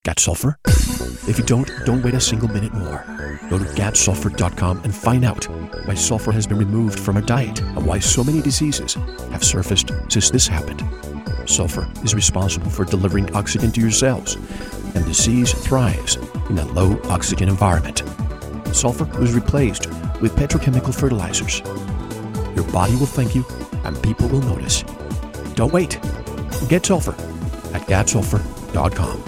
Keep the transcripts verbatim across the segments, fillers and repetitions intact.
Got sulfur? If you don't, don't wait a single minute more. Go to get sulfur dot com and find out why sulfur has been removed from our diet and why so many diseases have surfaced since this happened. Sulfur is responsible for delivering oxygen to your cells, and disease thrives in a low oxygen environment. Sulfur was replaced with petrochemical fertilizers. Your body will thank you, and people will notice. Don't wait. Get sulfur at get sulfur dot com.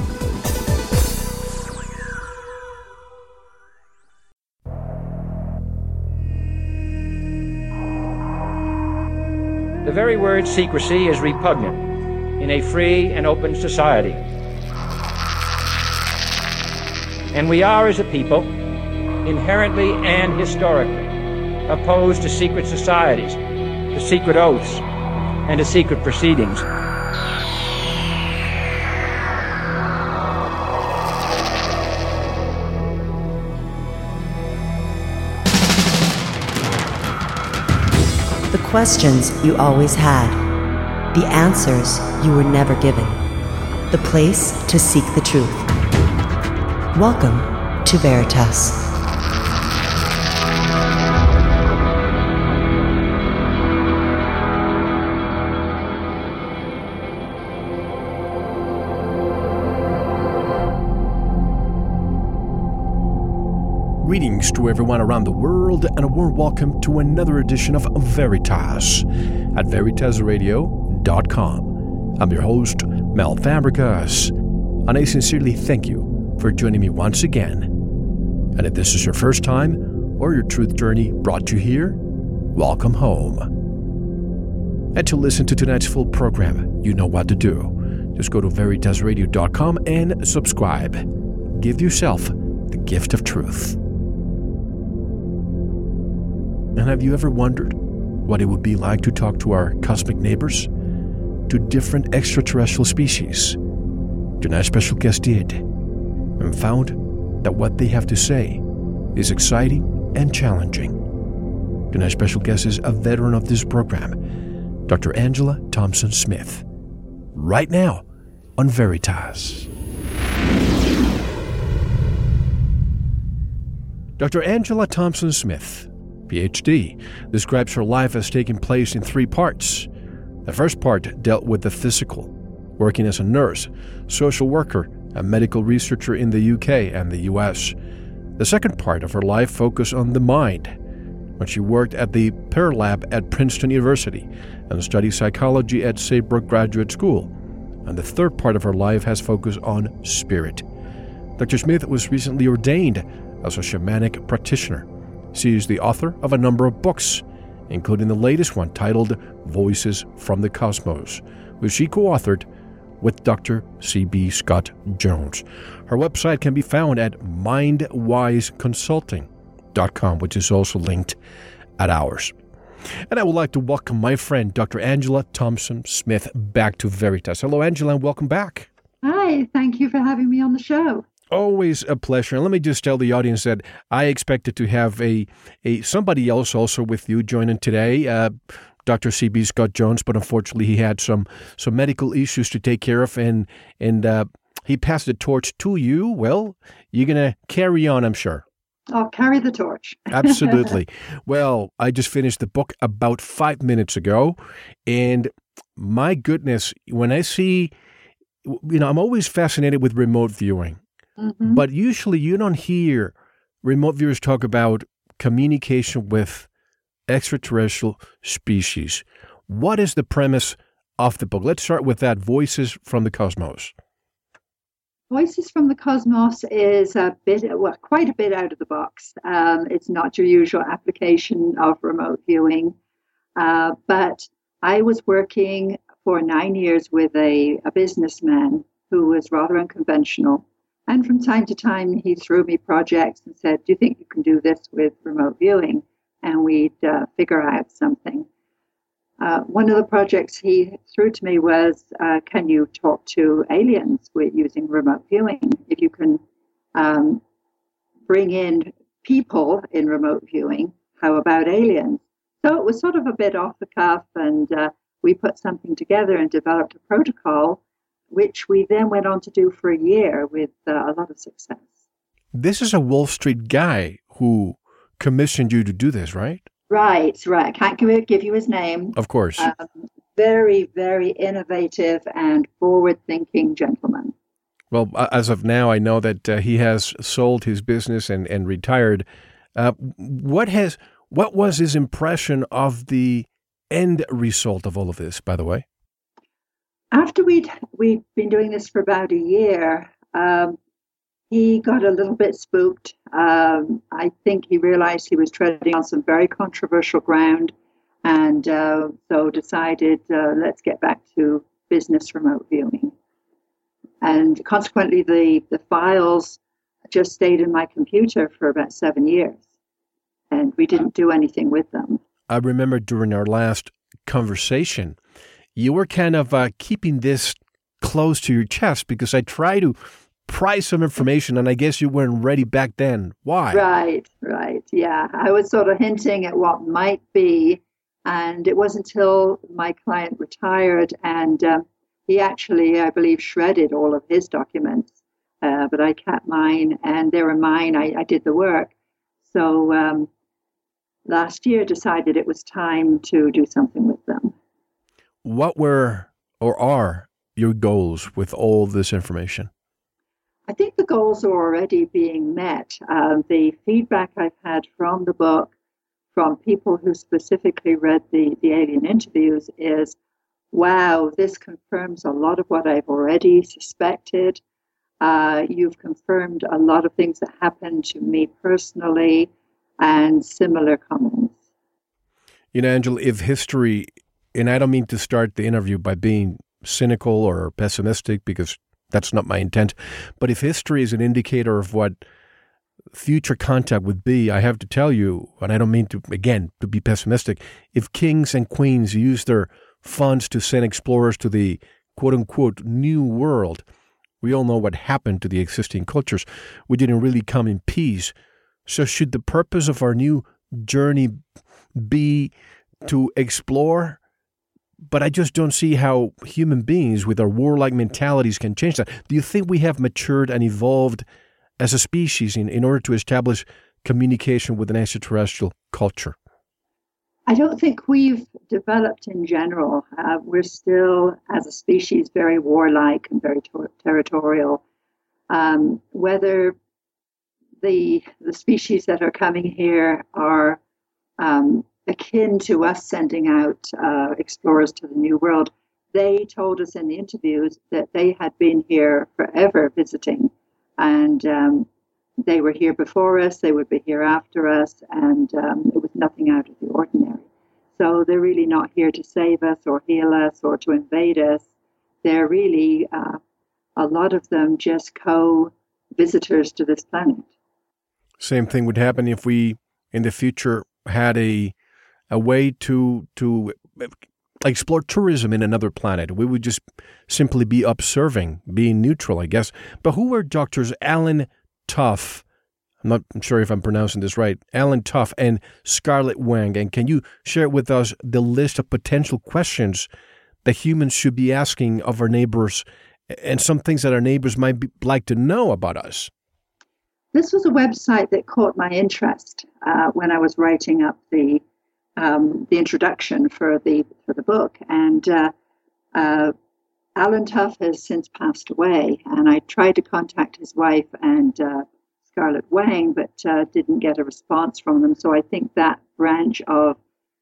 The very word secrecy is repugnant in a free and open society. And we are, as a people, inherently and historically opposed to secret societies, to secret oaths, and to secret proceedings. The questions you always had, the answers you were never given, the place to seek the truth. Welcome to Veritas. Greetings to everyone around the world, and a warm welcome to another edition of Veritas at veritas radio dot com. I'm your host, Mel Fabregas, and I sincerely thank you for joining me once again. And if this is your first time or your truth journey brought you here, welcome home. And to listen to tonight's full program, you know what to do. Just go to veritas radio dot com and subscribe. Give yourself the gift of truth. And have you ever wondered what it would be like to talk to our cosmic neighbors, to different extraterrestrial species? Tonight's special guest did, and found that what they have to say is exciting and challenging. Tonight's special guest is a veteran of this program, Doctor Angela Thompson-Smith, right now on Veritas. Doctor Angela Thompson-Smith, P H D, describes her life as taking place in three parts. The first part dealt with the physical, working as a nurse, social worker, and medical researcher in the U K and the U S. The second part of her life focused on the mind, when she worked at the Pear Lab at Princeton University and studied psychology at Saybrook Graduate School. And the third part of her life has focused on spirit. Doctor Smith was recently ordained as a shamanic practitioner. She is the author of a number of books, including the latest one titled Voices from the Cosmos, which she co-authored with Doctor C B Scott Jones. Her website can be found at mind wise consulting dot com, which is also linked at ours. And I would like to welcome my friend, Doctor Angela Thompson-Smith, back to Veritas. Hello, Angela, and welcome back. Hi, thank you for having me on the show. Always a pleasure. And let me just tell the audience that I expected to have a, a somebody else also with you joining today, uh, Doctor C B Scott Jones, but unfortunately he had some some medical issues to take care of, and and uh, he passed the torch to you. Well, you're going to carry on, I'm sure. I'll carry the torch. Absolutely. Well, I just finished the book about five minutes ago, and my goodness, when I see, you know, I'm always fascinated with remote viewing. Mm-hmm. But usually you don't hear remote viewers talk about communication with extraterrestrial species. What is the premise of the book? Let's start with that, Voices from the Cosmos. Voices from the Cosmos is a bit, well, quite a bit out of the box. Um, it's not your usual application of remote viewing. Uh, but I was working for nine years with a, a businessman who was rather unconventional. And from time to time, he threw me projects and said, do you think you can do this with remote viewing? And we'd uh, figure out something. Uh, one of the projects he threw to me was, uh, can you talk to aliens with using remote viewing? If you can um, bring in people in remote viewing, how about aliens? So it was sort of a bit off the cuff, and uh, we put something together and developed a protocol which we then went on to do for a year with uh, a lot of success. This is a Wall Street guy who commissioned you to do this, right? Right, right. I can't give, give you his name. Of course. Um, very, very innovative and forward-thinking gentleman. Well, as of now, I know that uh, he has sold his business and, and retired. Uh, what has what was his impression of the end result of all of this, by the way? After we'd, we'd been doing this for about a year, um, he got a little bit spooked. Um, I think he realized he was treading on some very controversial ground, and uh, so decided, uh, let's get back to business remote viewing. And consequently, the, the files just stayed in my computer for about seven years, and we didn't do anything with them. I remember during our last conversation, you were kind of uh, keeping this close to your chest because I tried to pry some information, and I guess you weren't ready back then. Why? Right, right. Yeah, I was sort of hinting at what might be, and it wasn't until my client retired and um, he actually, I believe, shredded all of his documents, uh, but I kept mine, and they were mine. I, I did the work. So um, last year decided it was time to do something with them. What were or are your goals with all this information? I think the goals are already being met. Uh, the feedback I've had from the book, from people who specifically read the, the alien interviews, is, wow, this confirms a lot of what I've already suspected. Uh, you've confirmed a lot of things that happened to me personally, and similar comments. You know, Angela, if history, and I don't mean to start the interview by being cynical or pessimistic, because that's not my intent, but if history is an indicator of what future contact would be, I have to tell you, and I don't mean to, again, to be pessimistic, if kings and queens use their funds to send explorers to the quote-unquote new world, we all know what happened to the existing cultures. We didn't really come in peace. So should the purpose of our new journey be to explore? But I just don't see how human beings with our warlike mentalities can change that. Do you think we have matured and evolved as a species in, in order to establish communication with an extraterrestrial culture? I don't think we've developed in general. Uh, we're still, as a species, very warlike and very ter- territorial. Um, whether the the species that are coming here are um, akin to us sending out uh, explorers to the New World, they told us in the interviews that they had been here forever visiting, and um, they were here before us, they would be here after us, and um, it was nothing out of the ordinary. So they're really not here to save us or heal us or to invade us. They're really, uh, a lot of them, just co-visitors to this planet. Same thing would happen if we, in the future, had a a way to to explore tourism in another planet. We would just simply be observing, being neutral, I guess. But who were Doctors Alan Tuff? I'm not sure if I'm pronouncing this right. Alan Tuff and Scarlett Wang. And can you share with us the list of potential questions that humans should be asking of our neighbors and some things that our neighbors might be, like to know about us? This was a website that caught my interest uh, when I was writing up the um, the introduction for the for the book. And uh, uh, Alan Tuff has since passed away, and I tried to contact his wife and uh, Scarlett Wang, but uh, didn't get a response from them. So I think that branch of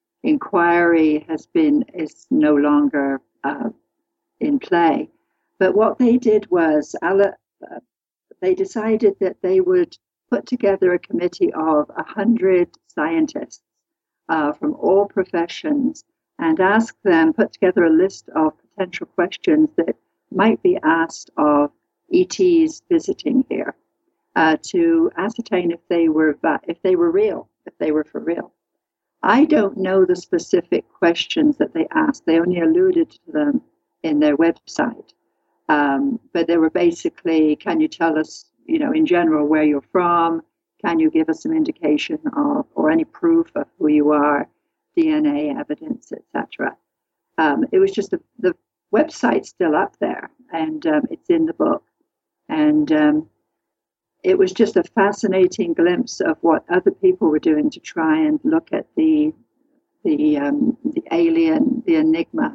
inquiry has been is no longer uh, in play. But what they did was Alan, uh, they decided that they would put together a committee of a hundred scientists uh, from all professions and ask them, put together a list of potential questions that might be asked of E Ts visiting here uh, to ascertain if they were if they were real, if they were for real. I don't know the specific questions that they asked. They only alluded to them in their website. Um, but they were basically, can you tell us, you know, in general, where you're from? Can you give us some indication of, or any proof of who you are, D N A evidence, et cetera. Um, it was just a, the website's still up there, and um, it's in the book. And um, it was just a fascinating glimpse of what other people were doing to try and look at the the um, the alien, the enigma.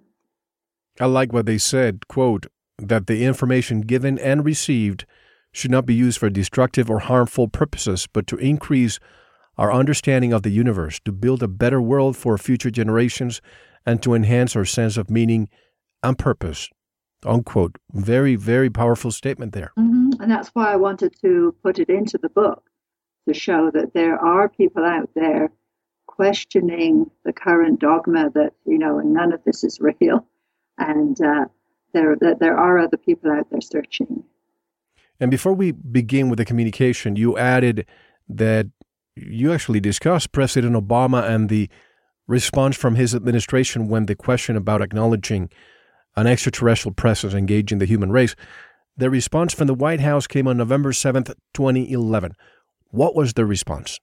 I like what they said, quote, that the information given and received should not be used for destructive or harmful purposes, but to increase our understanding of the universe, to build a better world for future generations, and to enhance our sense of meaning and purpose, unquote. Very, very powerful statement there. Mm-hmm. And that's why I wanted to put it into the book, to show that there are people out there questioning the current dogma that, you know, none of this is real. And uh, there, that there are other people out there searching. And before we begin with the communication, you added that you actually discussed President Obama and the response from his administration when the question about acknowledging an extraterrestrial presence engaging the human race. The response from the White House came on November seventh, twenty eleven. What was the response?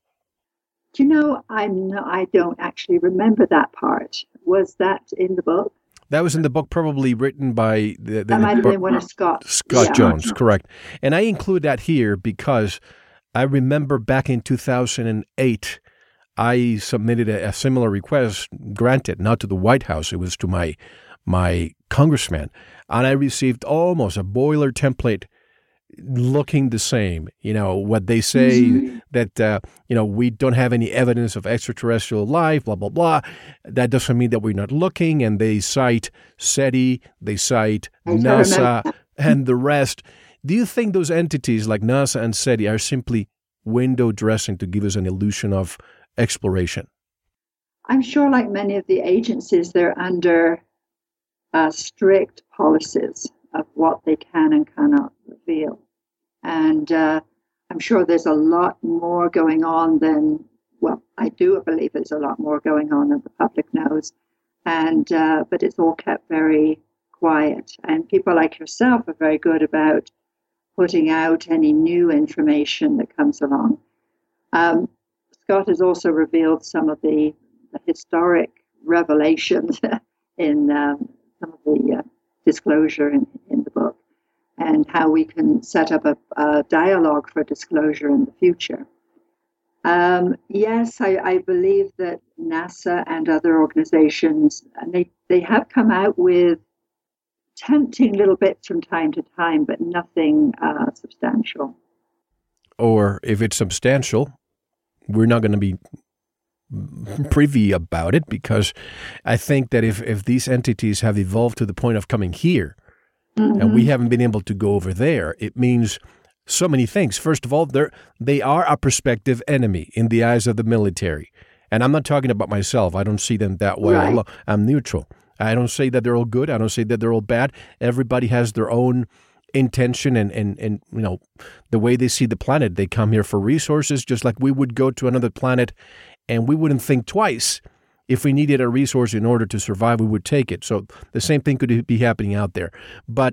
Do you know, I'm no, I don't actually remember that part. Was that in the book? That was in the book, probably written by the, the that might have been one of Scott. Scott yeah. Jones, correct. And I include that here because I remember back in two thousand eight, I submitted a, a similar request, granted, not to the White House, it was to my my congressman, and I received almost a boiler template looking the same. You know, what they say mm-hmm. that, uh, you know, we don't have any evidence of extraterrestrial life, blah, blah, blah. That doesn't mean that we're not looking. And they cite SETI, they cite NASA, and the rest. Do you think those entities like NASA and SETI are simply window dressing to give us an illusion of exploration? I'm sure, like many of the agencies, they're under uh, strict policies of what they can and cannot reveal. And uh, I'm sure there's a lot more going on than, well, I do believe there's a lot more going on than the public knows. And uh, but it's all kept very quiet. And people like yourself are very good about putting out any new information that comes along. Um, Scott has also revealed some of the, the historic revelations in um, some of the uh, disclosure in, in the book, and how we can set up a, a dialogue for disclosure in the future. Um, yes, I, I believe that NASA and other organizations, and they, they have come out with tempting little bits from time to time, but nothing uh, substantial. Or if it's substantial, we're not going to be privy about it, because I think that if, if these entities have evolved to the point of coming here, mm-hmm. and we haven't been able to go over there, it means so many things. First of all, they're, they are a prospective enemy in the eyes of the military. And I'm not talking about myself. I don't see them that way. Right. I'm neutral. I don't say that they're all good. I don't say that they're all bad. Everybody has their own intention and, and, and you know, the way they see the planet. They come here for resources, just like we would go to another planet, and we wouldn't think twice. If we needed a resource in order to survive, we would take it. So the same thing could be happening out there. But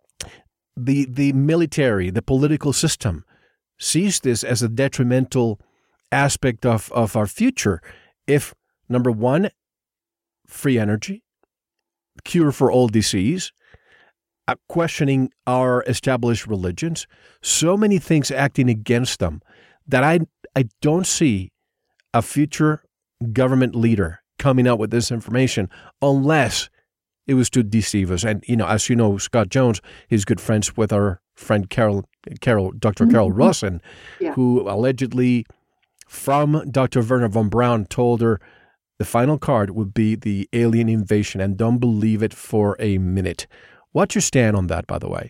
the the military, the political system, sees this as a detrimental aspect of, of our future. If, number one, free energy, cure for all disease, uh, questioning our established religions, so many things acting against them, that I I don't see a future government leader coming out with this information unless it was to deceive us. And, you know, as you know, Scott Jones is good friends with our friend Carol, Carol, Doctor Mm-hmm. Carol Rosin, yeah. who allegedly, from Doctor Werner von Braun, told her the final card would be the alien invasion, and don't believe it for a minute. What's your stand on that, by the way?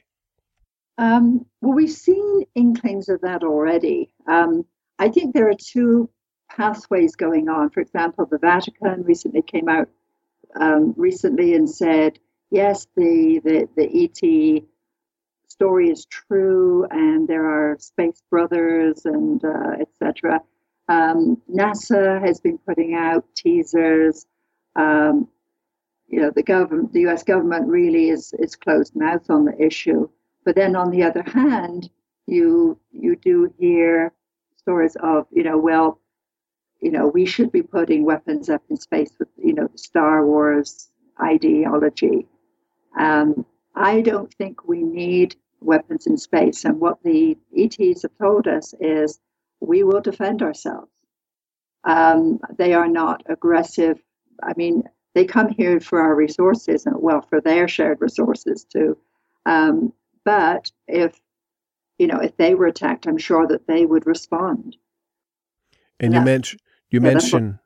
Um, well, we've seen inklings of that already. Um, I think there are two pathways going on. For example, the Vatican recently came out um, recently and said, yes, the, the, the E T story is true, and there are space brothers and uh, et cetera. Um, NASA has been putting out teasers. Um, you know, the government, the U S government really is is closed mouth on the issue. But then on the other hand, you you do hear stories of, you know, well, you know, we should be putting weapons up in space with, you know, the Star Wars ideology. Um, I don't think we need weapons in space. And what the E Ts have told us is we will defend ourselves. Um, they are not aggressive. I mean, they come here for our resources and, well, for their shared resources too. Um, but if, you know, if they were attacked, I'm sure that they would respond. And, and you mentioned, you yeah, mentioned,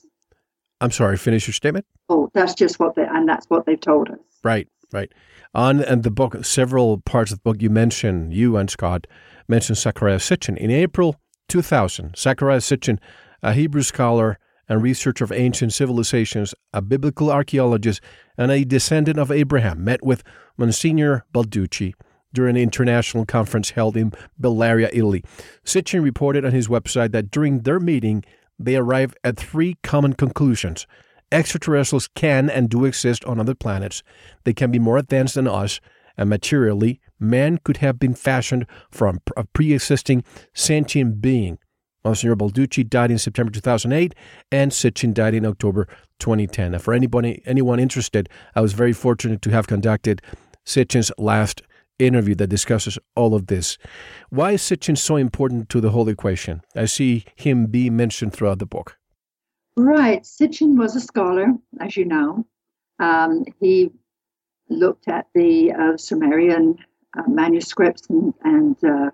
I'm sorry, finish your statement. Oh, that's just what they, and that's what they've told us. Right, right. On and the book, several parts of the book you mentioned, you and Scott mentioned Zecharia Sitchin. In April two thousand, Zecharia Sitchin, a Hebrew scholar and researcher of ancient civilizations, a biblical archaeologist, and a descendant of Abraham, met with Monsignor Balducci during an international conference held in Bellaria, Italy. Sitchin reported on his website that during their meeting, they arrived at three common conclusions. Extraterrestrials can and do exist on other planets. They can be more advanced than us, and materially, man could have been fashioned from a pre-existing sentient being. Monsignor Balducci died in September two thousand eight, and Sitchin died in October twenty ten. And for anybody, anyone interested, I was very fortunate to have conducted Sitchin's last interview that discusses all of this. Why is Sitchin so important to the whole equation? I see him be mentioned throughout the book. Right. Sitchin was a scholar, as you know. Um, he looked at the uh, Sumerian uh, manuscripts and, and uh,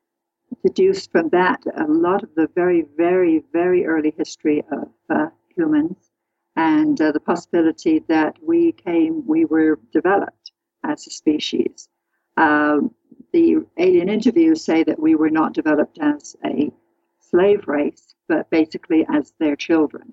deduced from that a lot of the very, very, very early history of uh, humans and uh, the possibility that we came, we were developed as a species. Uh, the alien interviews say that we were not developed as a slave race, but basically as their children.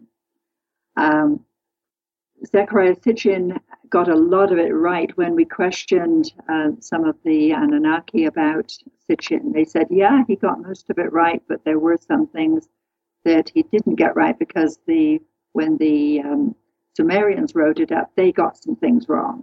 Um, Zecharia Sitchin got a lot of it right when we questioned uh, some of the Anunnaki about Sitchin. They said, yeah, he got most of it right, but there were some things that he didn't get right because the when the um, Sumerians wrote it up, they got some things wrong.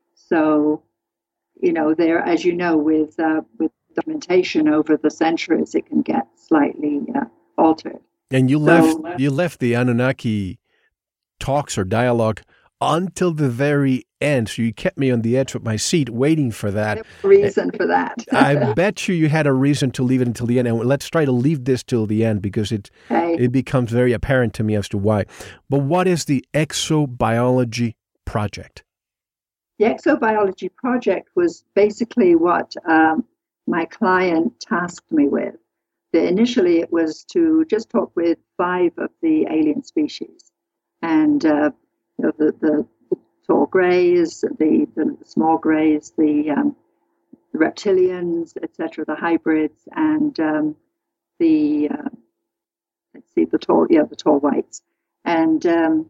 So, you know, there, as you know, with uh, with documentation over the centuries, it can get slightly uh, altered. And you so, left you left the Anunnaki talks or dialogue until the very end, so you kept me on the edge of my seat waiting for that. There was a reason for that. I bet you you had a reason to leave it until the end, and let's try to leave this till the end because it okay. it becomes very apparent to me as to why. But what is the Exobiology Project? The Exobiology Project was basically what um, my client tasked me with. The, initially, it was to just talk with five of the alien species. And uh, you know, the, the, the tall greys, the, the small greys, the, um, the reptilians, et cetera, the hybrids, and um, the uh, let's see, the tall, yeah, the tall whites. And um,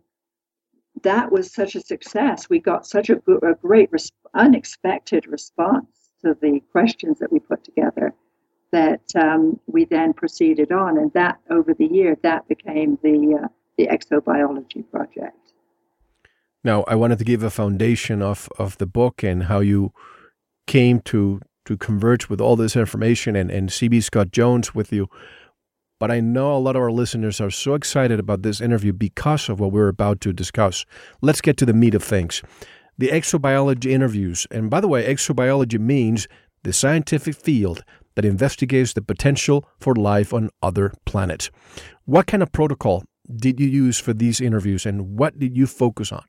that was such a success. We got such a, a great, res- unexpected response to the questions that we put together that um, we then proceeded on. And that, over the year, that became the uh, the Exobiology Project. Now, I wanted to give a foundation of, of the book and how you came to to converge with all this information and, and C B Scott Jones with you. But I know a lot of our listeners are so excited about this interview because of what we're about to discuss. Let's get to the meat of things. The exobiology interviews, and by the way, exobiology means the scientific field that investigates the potential for life on other planets. What kind of protocol did you use for these interviews, and what did you focus on?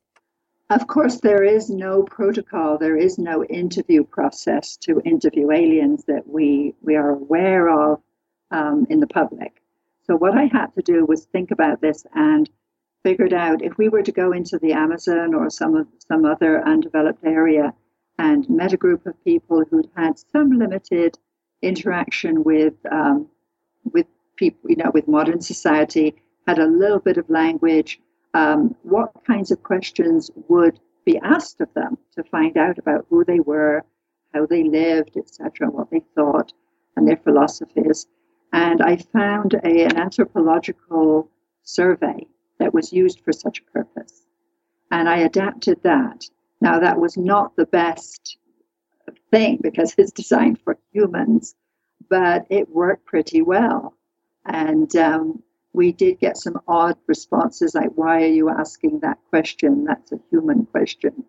Of course, there is no protocol. There is no interview process to interview aliens that we, we are aware of um, in the public. So what I had to do was think about this and figured out if we were to go into the Amazon or some of some other undeveloped area and met a group of people who'd had some limited interaction with um, with people, you know, with modern society, had a little bit of language, um, what kinds of questions would be asked of them to find out about who they were, how they lived, et cetera, what they thought, and their philosophies. And I found a, an anthropological survey that was used for such a purpose. And I adapted that. Now, that was not the best thing because it's designed for humans, but it worked pretty well. And um, we did get some odd responses like, why are you asking that question? That's a human question.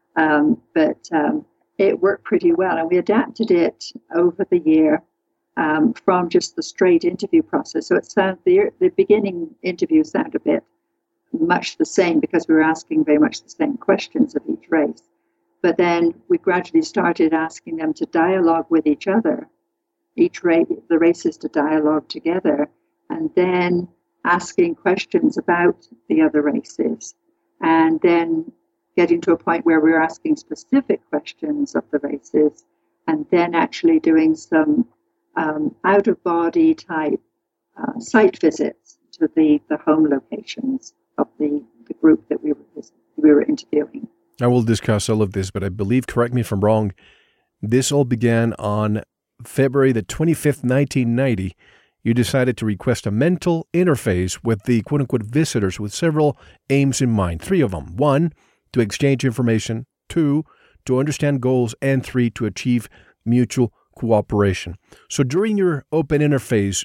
Um, but um, it worked pretty well, and we adapted it over the year um, from just the straight interview process. So it sound the the beginning interviews sound a bit much the same because we were asking very much the same questions of each race. But then we gradually started asking them to dialogue with each other, each race, the races to dialogue together, and then asking questions about the other races, and then getting to a point where we were asking specific questions of the races, and then actually doing some um, out-of-body type uh, site visits to the, the home locations of the, the group that we were we were interviewing. I will discuss all of this, but I believe, correct me if I'm wrong, this all began on February the twenty-fifth, nineteen ninety. You decided to request a mental interface with the quote-unquote visitors with several aims in mind. Three of them. One, to exchange information. Two, to understand goals. And three, to achieve mutual cooperation. So during your open interface,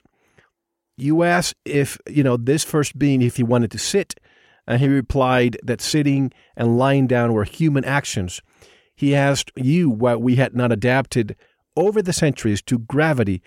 you asked if, you know, this first being, if he wanted to sit, and he replied that sitting and lying down were human actions. He asked you why we had not adapted over the centuries to gravity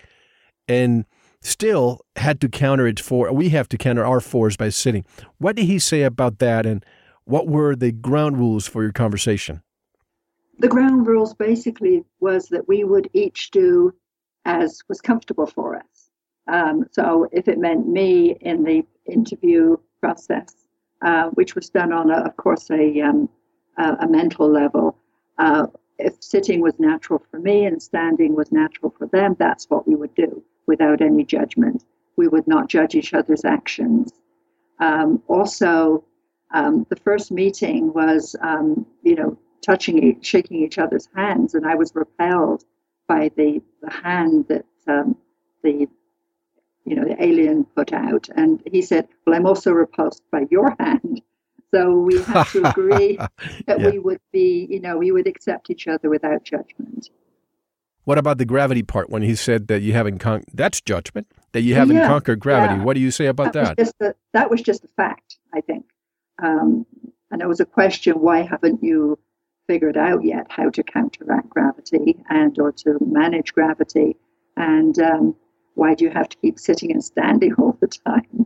and still had to counter it for, we have to counter our force by sitting. What did he say about that, and what were the ground rules for your conversation? The ground rules basically was that we would each do as was comfortable for us. Um, so if it meant me in the interview process, uh, which was done on, a, of course, a, um, a, a mental level, uh, if sitting was natural for me and standing was natural for them, that's what we would do without any judgment. We would not judge each other's actions. Um, also, um, the first meeting was, um, you know, touching, shaking each other's hands, and I was repelled by the, the hand that um, the you know, the alien put out. And he said, well, I'm also repulsed by your hand. So we had to agree that yeah. we would be, you know, we would accept each other without judgment. What about the gravity part when he said that you haven't con- that's judgment, that you haven't yeah. conquered gravity? Yeah. What do you say about that? That was just a, that was just a fact, I think. Um, and it was a question, why haven't you figured out yet how to counteract gravity and or to manage gravity? And um, why do you have to keep sitting and standing all the time?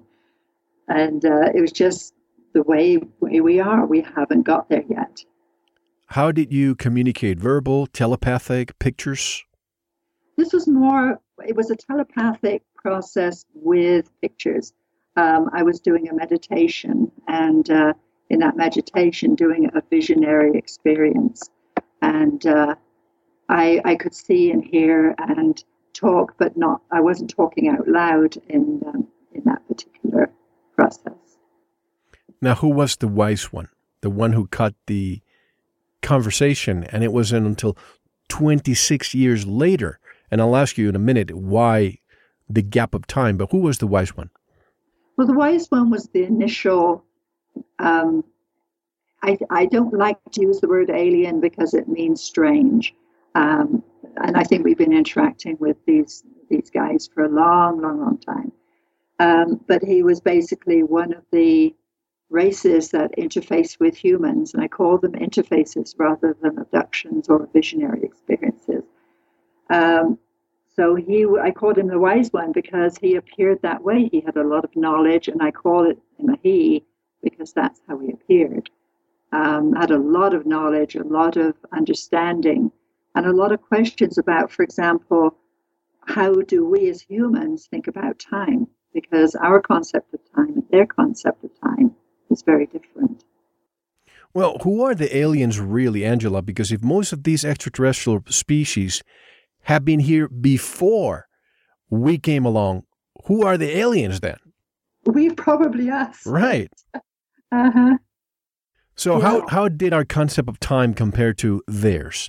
And uh, it was just the way, way we are. We haven't got there yet. How did you communicate? Verbal, telepathic, pictures? This was more, it was a telepathic process with pictures. Um, I was doing a meditation, and uh, in that meditation, doing a visionary experience. And uh, I, I could see and hear and talk, but not, I wasn't talking out loud in um, in that particular process. Now, who was the wise one? The one who cut the conversation, and it wasn't until twenty-six years later, and I'll ask you in a minute why the gap of time, but who was the wise one? Well, the wise one was the initial, um, I, I don't like to use the word alien because it means strange. Um, and I think we've been interacting with these these guys for a long, long, long time. Um, but he was basically one of the races that interface with humans, and I call them interfaces rather than abductions or visionary experiences. Um, so he, I called him the wise one because he appeared that way. He had a lot of knowledge, and I call it him a he because that's how he appeared. Um, had a lot of knowledge, a lot of understanding, and a lot of questions about, for example, how do we as humans think about time? Because our concept of time and their concept of time is very different. Well, who are the aliens really, Angela? Because if most of these extraterrestrial species have been here before we came along, who are the aliens then? We probably us. Right. Uh-huh. So yeah. how, how did our concept of time compare to theirs?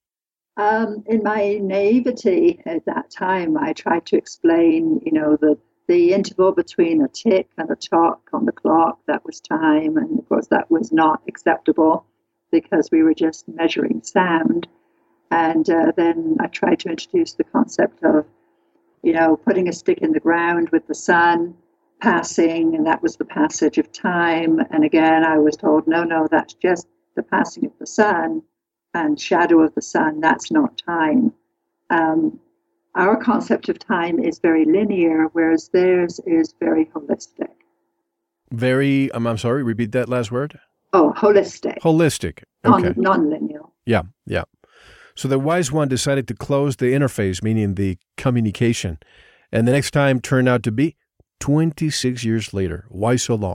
Um, in my naivety at that time, I tried to explain, you know, the, the interval between a tick and a tock on the clock, that was time. And of course, that was not acceptable because we were just measuring sound. And uh, then I tried to introduce the concept of, you know, putting a stick in the ground with the sun, passing, and that was the passage of time. And again, I was told, no, no, that's just the passing of the sun. and shadow of the sun, that's not time. Um, our concept of time is very linear, whereas theirs is very holistic. Very, um, I'm sorry, repeat that last word. Oh, holistic. Holistic. Non, Okay. non-linear. Yeah, yeah. So the wise one decided to close the interface, meaning the communication. And the next time turned out to be twenty-six years later. Why so long?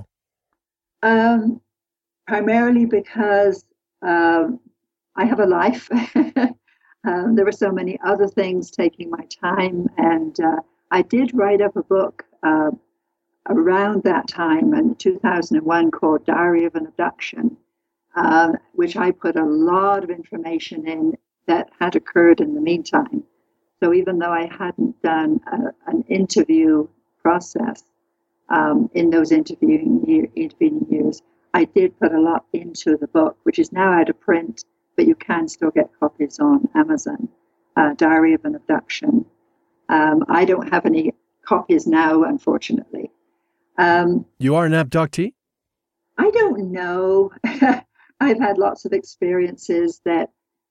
Um, primarily because um, I have a life. um, there were so many other things taking my time. And uh, I did write up a book uh, around that time in two thousand one called Diary of an Abduction, uh, which I put a lot of information in that had occurred in the meantime. So even though I hadn't done a, an interview process um, in those interviewing year, intervening years, I did put a lot into the book, which is now out of print, but you can still get copies on Amazon, uh, Diary of an Abduction. Um, I don't have any copies now, unfortunately. Um, you are an abductee? I don't know. I've had lots of experiences that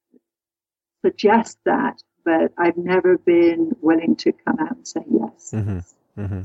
suggest that, but I've never been willing to come out and say yes. Mm-hmm. Mm-hmm.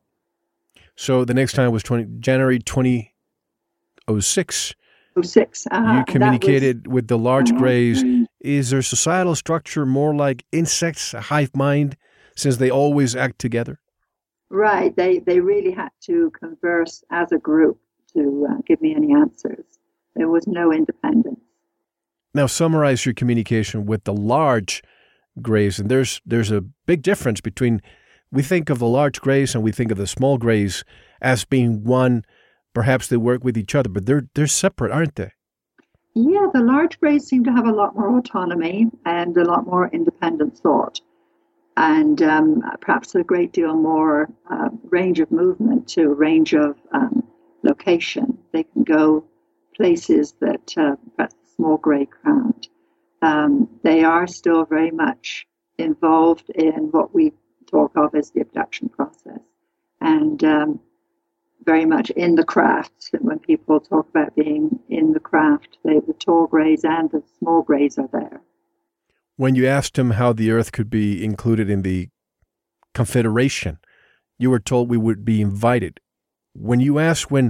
So the next time was twenty, January twenty oh six. oh six. Uh-huh. You communicated was, with the large uh-huh. grays. Is their societal structure more like insects, a hive mind, since they always act together? Right. They they really had to converse as a group to uh, give me any answers. There was no independence. Now summarize your communication with the large grays. And there's there's a big difference between, we think of the large grays and we think of the small grays as being one. Perhaps they work with each other, but they're they're separate, aren't they? Yeah, the large grays seem to have a lot more autonomy and a lot more independent thought. And um, perhaps a great deal more uh, range of movement too, range of um, location. They can go places that uh, perhaps the small grey can't. Um, they are still very much involved in what we talk of as the abduction process, and um, very much in the craft. When people talk about being in the craft, they, the tall greys and the small greys are there. When you asked him how the Earth could be included in the Confederation, you were told we would be invited. When you asked when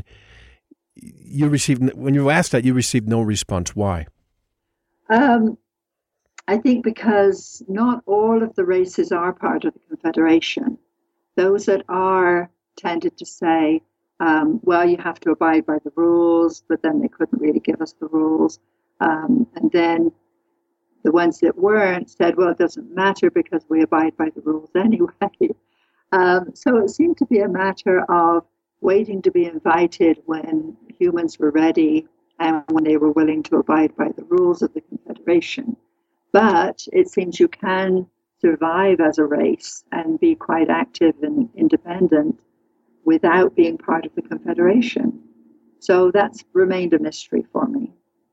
you received, when you asked that, you received no response. Why? Um, I think because not all of the races are part of the Confederation. Those that are tended to say, um, well, you have to abide by the rules, but then they couldn't really give us the rules. Um, and then the ones that weren't said, well, it doesn't matter because we abide by the rules anyway. Um, so it seemed to be a matter of waiting to be invited when humans were ready and when they were willing to abide by the rules of the Confederation. But it seems you can survive as a race and be quite active and independent without being part of the Confederation. So that's remained a mystery for me.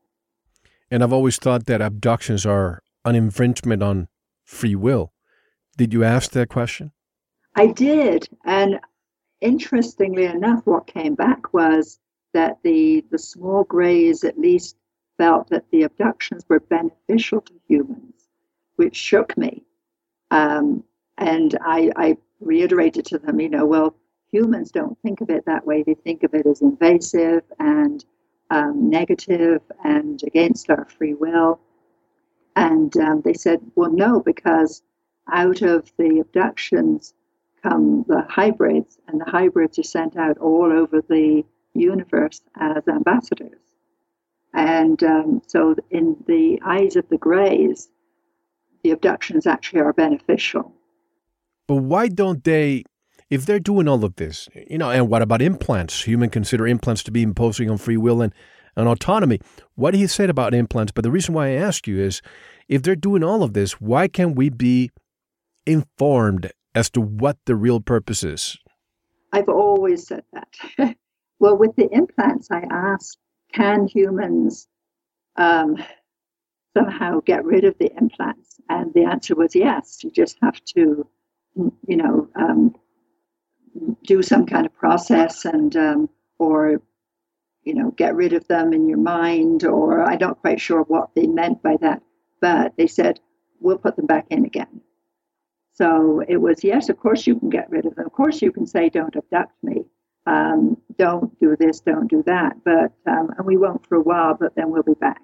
And I've always thought that abductions are an infringement on free will. Did you ask that question? I did. And interestingly enough, what came back was that the, the small greys at least felt that the abductions were beneficial to humans, which shook me. Um, and I, I reiterated to them, you know, well, humans don't think of it that way. They think of it as invasive and um, negative and against our free will. And um, they said, well, no, because out of the abductions come the hybrids, and the hybrids are sent out all over the universe as ambassadors. And um, so in the eyes of the greys, the abductions actually are beneficial. But why don't they, if they're doing all of this, you know, and what about implants? Humans consider implants to be imposing on free will and, and autonomy. What he said about implants, but the reason why I ask you is, if they're doing all of this, why can't we be informed as to what the real purpose is? I've always said that. Well, with the implants, I asked, can humans um, somehow get rid of the implants? And the answer was yes. You just have to, you know, um, do some kind of process and um, or you know, get rid of them in your mind, or I'm not quite sure what they meant by that, but they said, we'll put them back in again. So it was, yes, of course you can get rid of them. Of course you can say, don't abduct me. Um, don't do this, don't do that. But, um, and we won't for a while, but then we'll be back.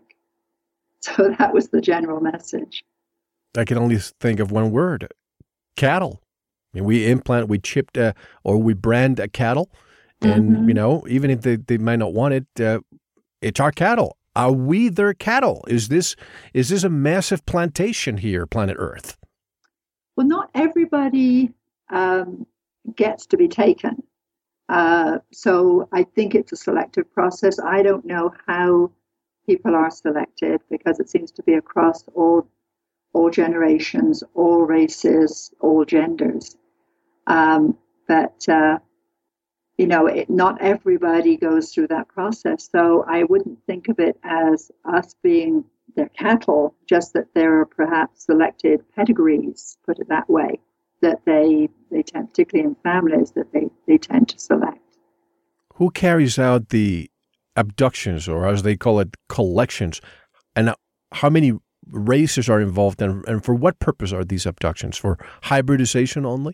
So that was the general message. I can only think of one word, cattle. I mean, we implant, we chipped, uh, or we brand a cattle. And, mm-hmm. you know, even if they, they might not want it, uh, it's our cattle. Are we their cattle? Is this is this a massive plantation here, planet Earth? Well, not everybody um, gets to be taken. Uh, so I think it's a selective process. I don't know how people are selected because it seems to be across all all generations, all races, all genders. Um, but... Uh, You know, it, not everybody goes through that process. So I wouldn't think of it as us being their cattle, just that there are perhaps selected pedigrees, put it that way, that they, they tend, particularly in families, that they, they tend to select. Who carries out the abductions, or as they call it, collections? And how many races are involved, and, and for what purpose are these abductions? For hybridization only?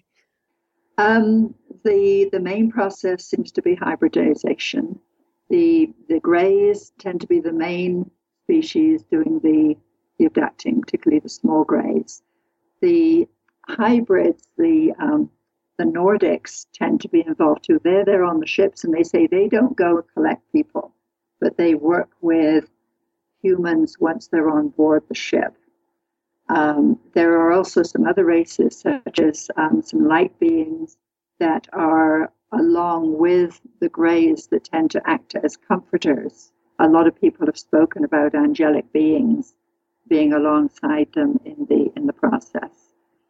Um, the the main process seems to be hybridization. The the greys tend to be the main species doing the, the abducting, particularly the small greys. The hybrids, the um, the Nordics tend to be involved too. They're there on the ships, and they say they don't go and collect people, but they work with humans once they're on board the ship. Um, there are also some other races, such as um, some light beings that are along with the greys that tend to act as comforters. A lot of people have spoken about angelic beings being alongside them in the in the process.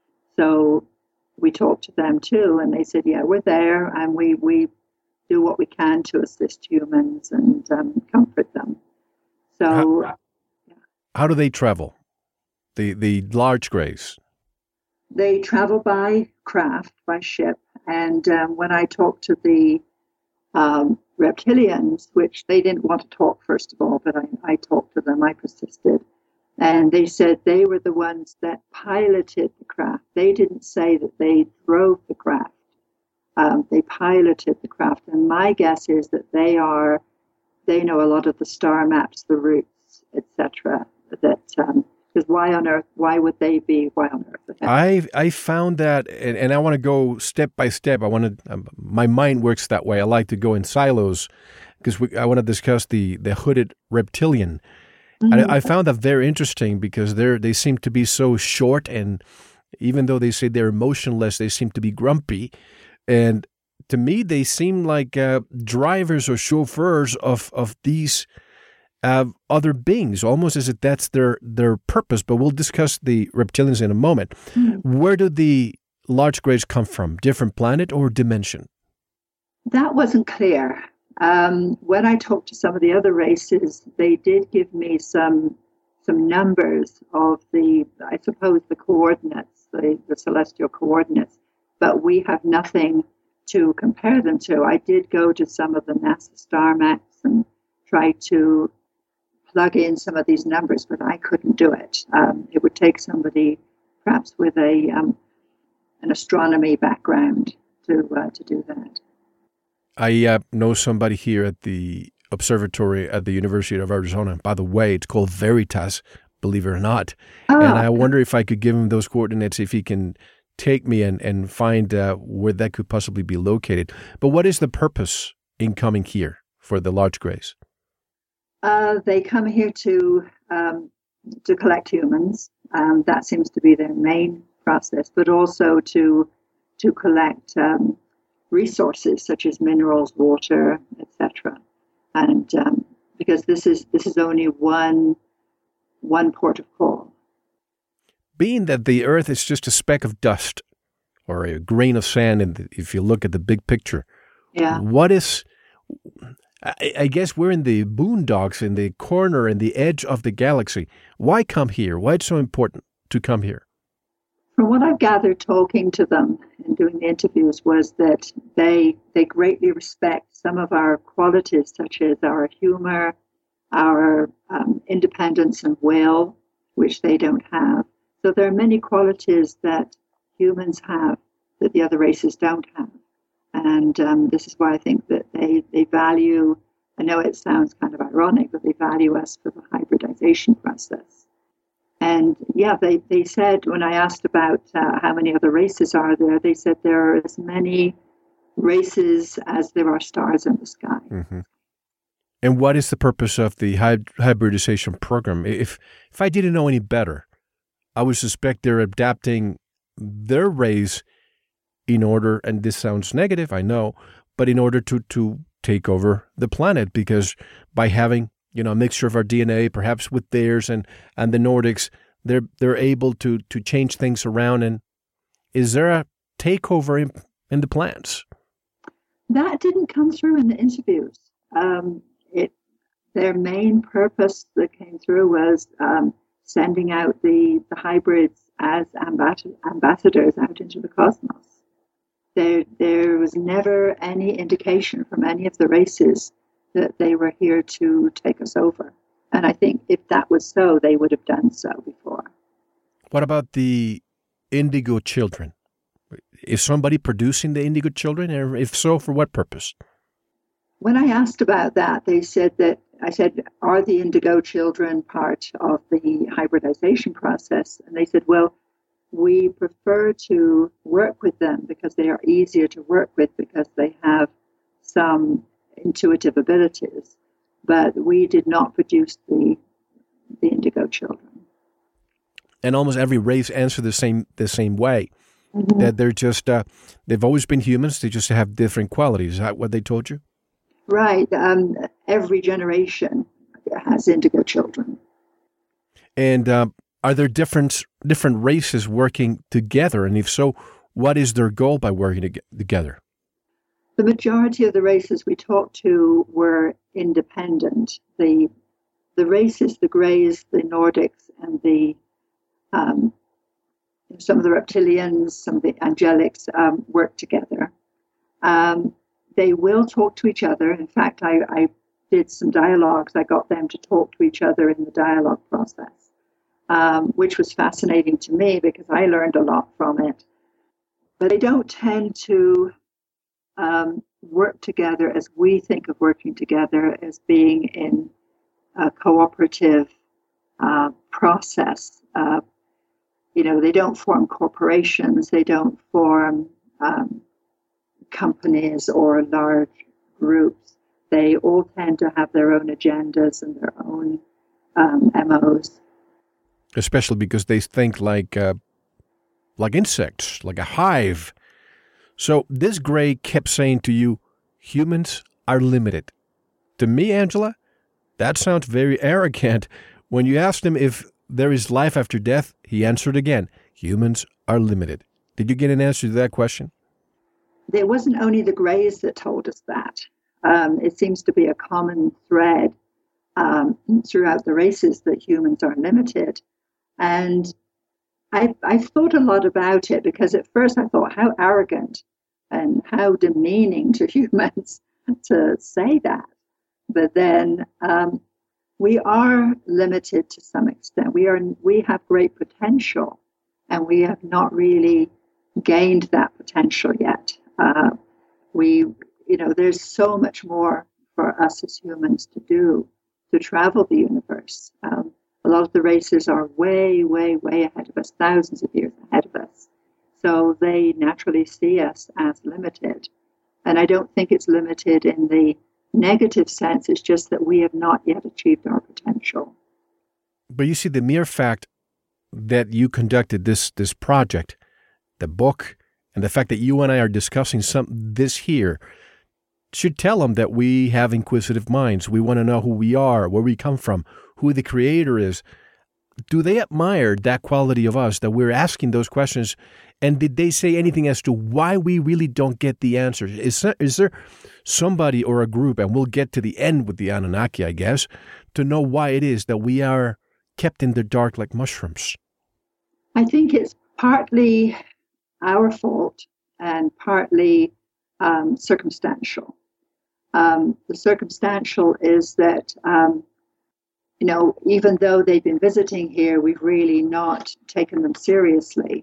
So we talked to them too, and they said, yeah, we're there, and we, we do what we can to assist humans and um, comfort them. So, how, yeah. how do they travel? The the large greys? They travel by craft, by ship. And um, when I talked to the um, reptilians, which they didn't want to talk, first of all, but I, I talked to them, I persisted. And they said they were the ones that piloted the craft. They didn't say that they drove the craft. Um, they piloted the craft. And my guess is that they are, they know a lot of the star maps, the routes, et cetera. That, um, because why on earth, why would they be, why on earth? I I found that, and, and I want to go step by step. I want to, um, my mind works that way. I like to go in silos because we, I want to discuss the, the hooded reptilian. Mm-hmm. I, I found that very interesting because they're, they seem to be so short, and even though they say they're emotionless, they seem to be grumpy. And to me, they seem like uh, drivers or chauffeurs of, of these Uh, other beings, almost as if that's their, their purpose. But we'll discuss the reptilians in a moment. Mm. Where do the large greys come from? Different planet or dimension? That wasn't clear. Um, when I talked to some of the other races, they did give me some some numbers of the, I suppose, the coordinates, the, the celestial coordinates, but we have nothing to compare them to. I did go to some of the NASA star maps and try to plug in some of these numbers, but I couldn't do it. Um, it would take somebody perhaps with a um, an astronomy background to uh, to do that. I uh, know somebody here at the observatory at the University of Arizona. By the way, it's called Veritas, believe it or not. Oh, and I wonder if I could give him those coordinates, if he can take me and, and find uh, where that could possibly be located. But what is the purpose in coming here for the large greys? Uh, they come here to um, to collect humans. Um, that seems to be their main process, but also to to collect um, resources such as minerals, water, et cetera. And um, because this is this is only one one port of call. Being that the Earth is just a speck of dust or a grain of sand, and if you look at the big picture, yeah, what is I, I guess we're in the boondocks, in the corner, in the edge of the galaxy. Why come here? Why it's so important to come here? from what I've gathered talking to them and doing the interviews was that they they greatly respect some of our qualities, such as our humor, our um, independence and will, which they don't have. So there are many qualities that humans have that the other races don't have. And um, this is why I think that they, they value, I know it sounds kind of ironic, but they value us for the hybridization process. And yeah, they, they said, when I asked about uh, how many other races are there, they said there are as many races as there are stars in the sky. Mm-hmm. And what is the purpose of the hybridization program? If if I didn't know any better, I would suspect they're adapting their race in order, and this sounds negative, I know, but in order to, to take over the planet, because by having, you know, a mixture of our D N A, perhaps with theirs and, and the Nordics, they're they're able to to change things around. And is there a takeover in, in the plans? That didn't come through in the interviews. Um, it their main purpose that came through was um, sending out the, the hybrids as amb- ambassadors out into the cosmos. There, there was never any indication from any of the races that they were here to take us over. And I think if that was so, they would have done so before. What about the indigo children? Is somebody producing the indigo children? And if so, for what purpose? When I asked about that, they said that, I said, are the indigo children part of the hybridization process? And they said, well, we prefer to work with them because they are easier to work with because they have some intuitive abilities. But we did not produce the the indigo children. And almost every race answered the same the same way. Mm-hmm. That they're just uh, they've always been humans. They just have different qualities. Is that what they told you? Right. Um, every generation has indigo children. And uh, are there different different races working together? And if so, what is their goal by working to together? The majority of the races we talked to were independent. The the races, the Greys, the Nordics, and the um, some of the reptilians, some of the angelics um, work together. Um, they will talk to each other. In fact, I, I did some dialogues. I got them to talk to each other in the dialogue process, um, which was fascinating to me because I learned a lot from it. But they don't tend to um, work together as we think of working together, as being in a cooperative uh, process. Uh, you know, they don't form corporations. They don't form um, companies or large groups. They all tend to have their own agendas and their own um, M Os. Especially because they think like uh, like insects, like a hive. So this Grey kept saying to you, humans are limited. To me, Angela, that sounds very arrogant. When you asked him if there is life after death, he answered again, humans are limited. Did you get an answer to that question? There wasn't only the Greys that told us that. Um, it seems to be a common thread um, throughout the races that humans are limited. And I, I thought a lot about it because at first I thought how arrogant and how demeaning to humans to say that. But then um, we are limited to some extent. We are we have great potential, and we have not really gained that potential yet. Uh, we, you know, there's so much more for us as humans to do to travel the universe. Um, a lot of the races are way, way, way ahead of us, thousands of years ahead of us. So they naturally see us as limited. And I don't think it's limited in the negative sense. It's just that we have not yet achieved our potential. But you see, the mere fact that you conducted this this project, the book, and the fact that you and I are discussing some this here should tell them that we have inquisitive minds. We want to know who we are, where we come from, who the creator is. Do they admire that quality of us, that we're asking those questions? And did they say anything as to why we really don't get the answers? Is there, is there somebody or a group, and we'll get to the end with the Anunnaki, I guess, to know why it is that we are kept in the dark like mushrooms? I think it's partly our fault and partly um, circumstantial. Um, the circumstantial is that, um, you know, even though they've been visiting here, we've really not taken them seriously.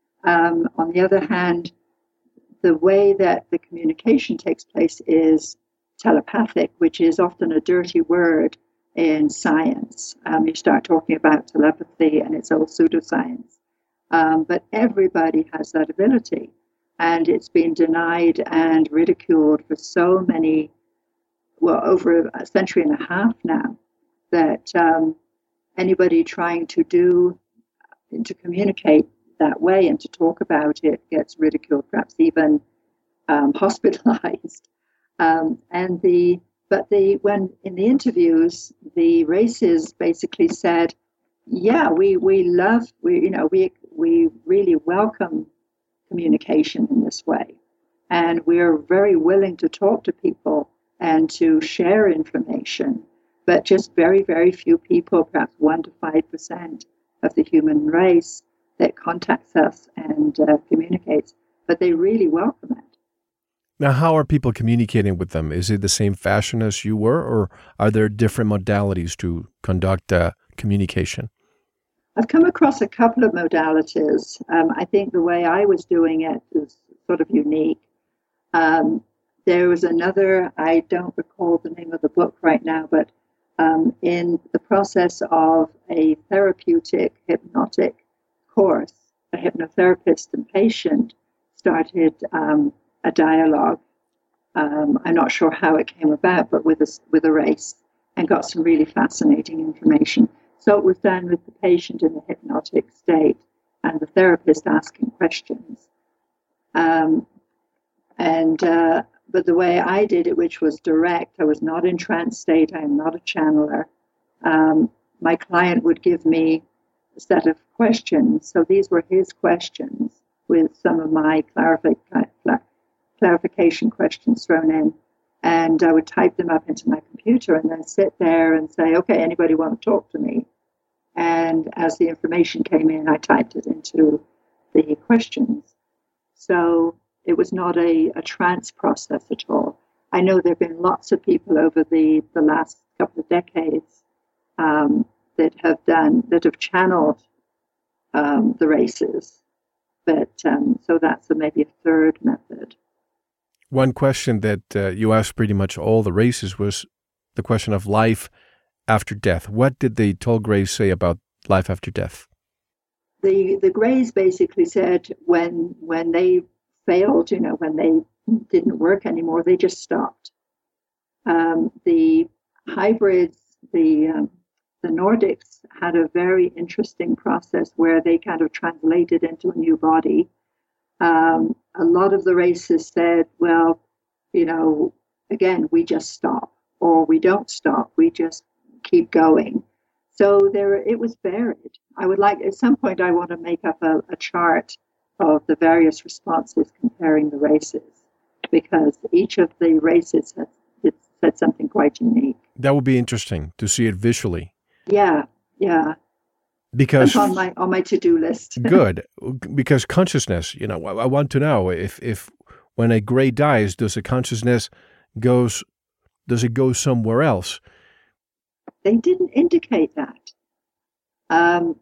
Um, on the other hand, the way that the communication takes place is telepathic, which is often a dirty word in science. Um, you start talking about telepathy and it's all pseudoscience. Um, but everybody has that ability. And it's been denied and ridiculed for so many, well, over a century and a half now, that um, anybody trying to do, to communicate that way and to talk about it gets ridiculed, perhaps even um, hospitalized. Um, and the but the when in the interviews, the races basically said, "Yeah, we we love we you know we we really welcome communication in this way, and we're very willing to talk to people and to share information. But just very very few people, perhaps one to five percent of the human race, that contacts us and uh, communicates. But they really welcome it." Now, how are people communicating with them? Is it the same fashion as you were, or are there different modalities to conduct uh, communication? I've come across a couple of modalities. Um, I think the way I was doing it is sort of unique. Um, there was another, I don't recall the name of the book right now, but um, in the process of a therapeutic hypnotic course, a hypnotherapist and patient started um, a dialogue. Um, I'm not sure how it came about, but with a, with a race, and got some really fascinating information. So it was done with the patient in the hypnotic state and the therapist asking questions. Um, and uh, but the way I did it, which was direct, I was not in trance state, I am not a channeler. Um, my client would give me a set of questions. So these were his questions with some of my clarific- clarification questions thrown in. And I would type them up into my computer and then sit there and say, okay, anybody want to talk to me? And as the information came in, I typed it into the questions. So it was not a, a trance process at all. I know there have been lots of people over the, the last couple of decades um, that have done, that have channeled um, the races. But um, so that's a, maybe a third method. One question that uh, you asked pretty much all the races was the question of life after death. What did the tall Greys say about life after death? The the Greys basically said when when they failed, you know, when they didn't work anymore, they just stopped. Um, the hybrids, the um, the Nordics had a very interesting process where they kind of translated into a new body. Um, a lot of the races said, well, you know, again, we just stop, or we don't stop, we just keep going. So there, it was varied. I would like, at some point, I want to make up a, a chart of the various responses comparing the races, because each of the races has it said something quite unique. That would be interesting to see it visually. Yeah, yeah. Because That's on my on my to-do list. Good, because consciousness. You know, I, I want to know if if when a Grey dies, does the consciousness goes, does it go somewhere else? They didn't indicate that. Um,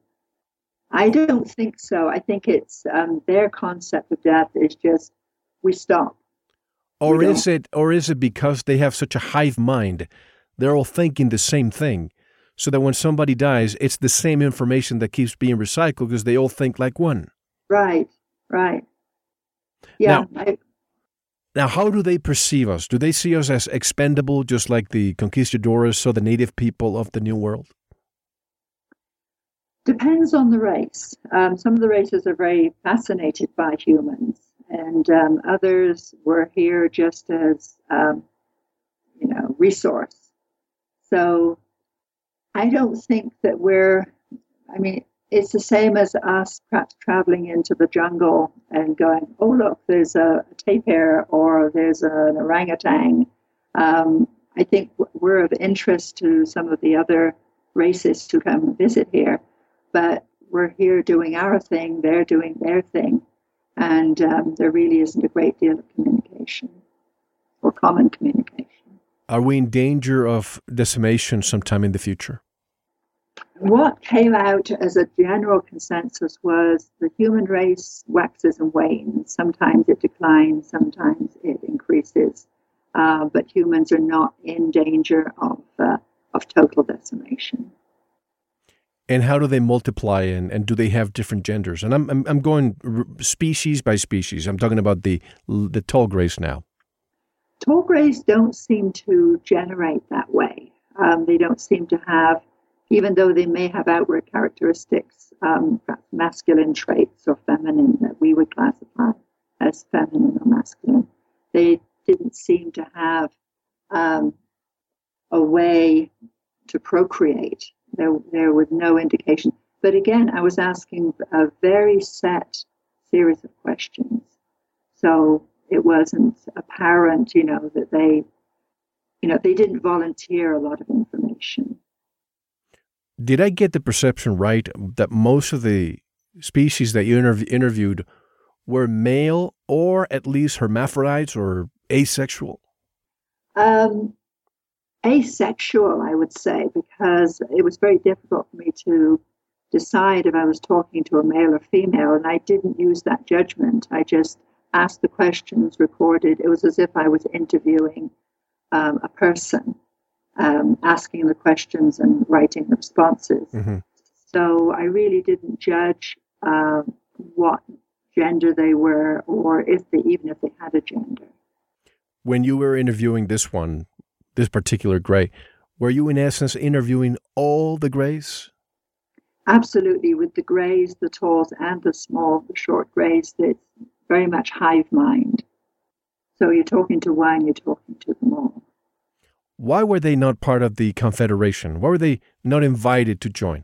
I don't think so. I think it's um, their concept of death is just we stop. Or we is it, or is it because they have such a hive mind? They're all thinking the same thing. So that when somebody dies, it's the same information that keeps being recycled because they all think like one. Right, right. Yeah. Now, I, now, how do they perceive us? Do they see us as expendable, just like the conquistadores saw the native people of the New World? Depends on the race. Um, some of the races are very fascinated by humans, and um, others were here just as, um, you know, resource. So I don't think that we're, I mean, it's the same as us perhaps traveling into the jungle and going, oh, look, there's a, a tapir or there's an orangutan. Um, I think we're of interest to some of the other races who come and visit here, but we're here doing our thing, they're doing their thing, and um, there really isn't a great deal of communication or common communication. Are we in danger of decimation sometime in the future? What came out as a general consensus was the human race waxes and wanes. Sometimes it declines, sometimes it increases, uh, but humans are not in danger of uh, of total decimation. And how do they multiply, and, and do they have different genders? And I'm I'm, I'm going species by species. I'm talking about the the tall grays now. Tall grays don't seem to generate that way. Um, they don't seem to have, even though they may have outward characteristics, um, perhaps masculine traits or feminine that we would classify as feminine or masculine, they didn't seem to have um, a way to procreate. There, there was no indication. But again, I was asking a very set series of questions. So it wasn't apparent, you know, that they, you know, they didn't volunteer a lot of information. Did I get the perception right that most of the species that you interv- interviewed were male or at least hermaphrodites or asexual? Um, asexual, I would say, because it was very difficult for me to decide if I was talking to a male or female, and I didn't use that judgment. I just asked the questions, recorded. It was as if I was interviewing um, a person, um, asking the questions and writing the responses. Mm-hmm. So I really didn't judge uh, what gender they were, or if they, even if they had a gender. When you were interviewing this one, this particular gray, were you in essence interviewing all the grays? Absolutely, with the grays, the talls, and the small, the short grays. It's very much hive mind. So you're talking to one, you're talking to them all. Why were they not part of the Confederation? Why were they not invited to join?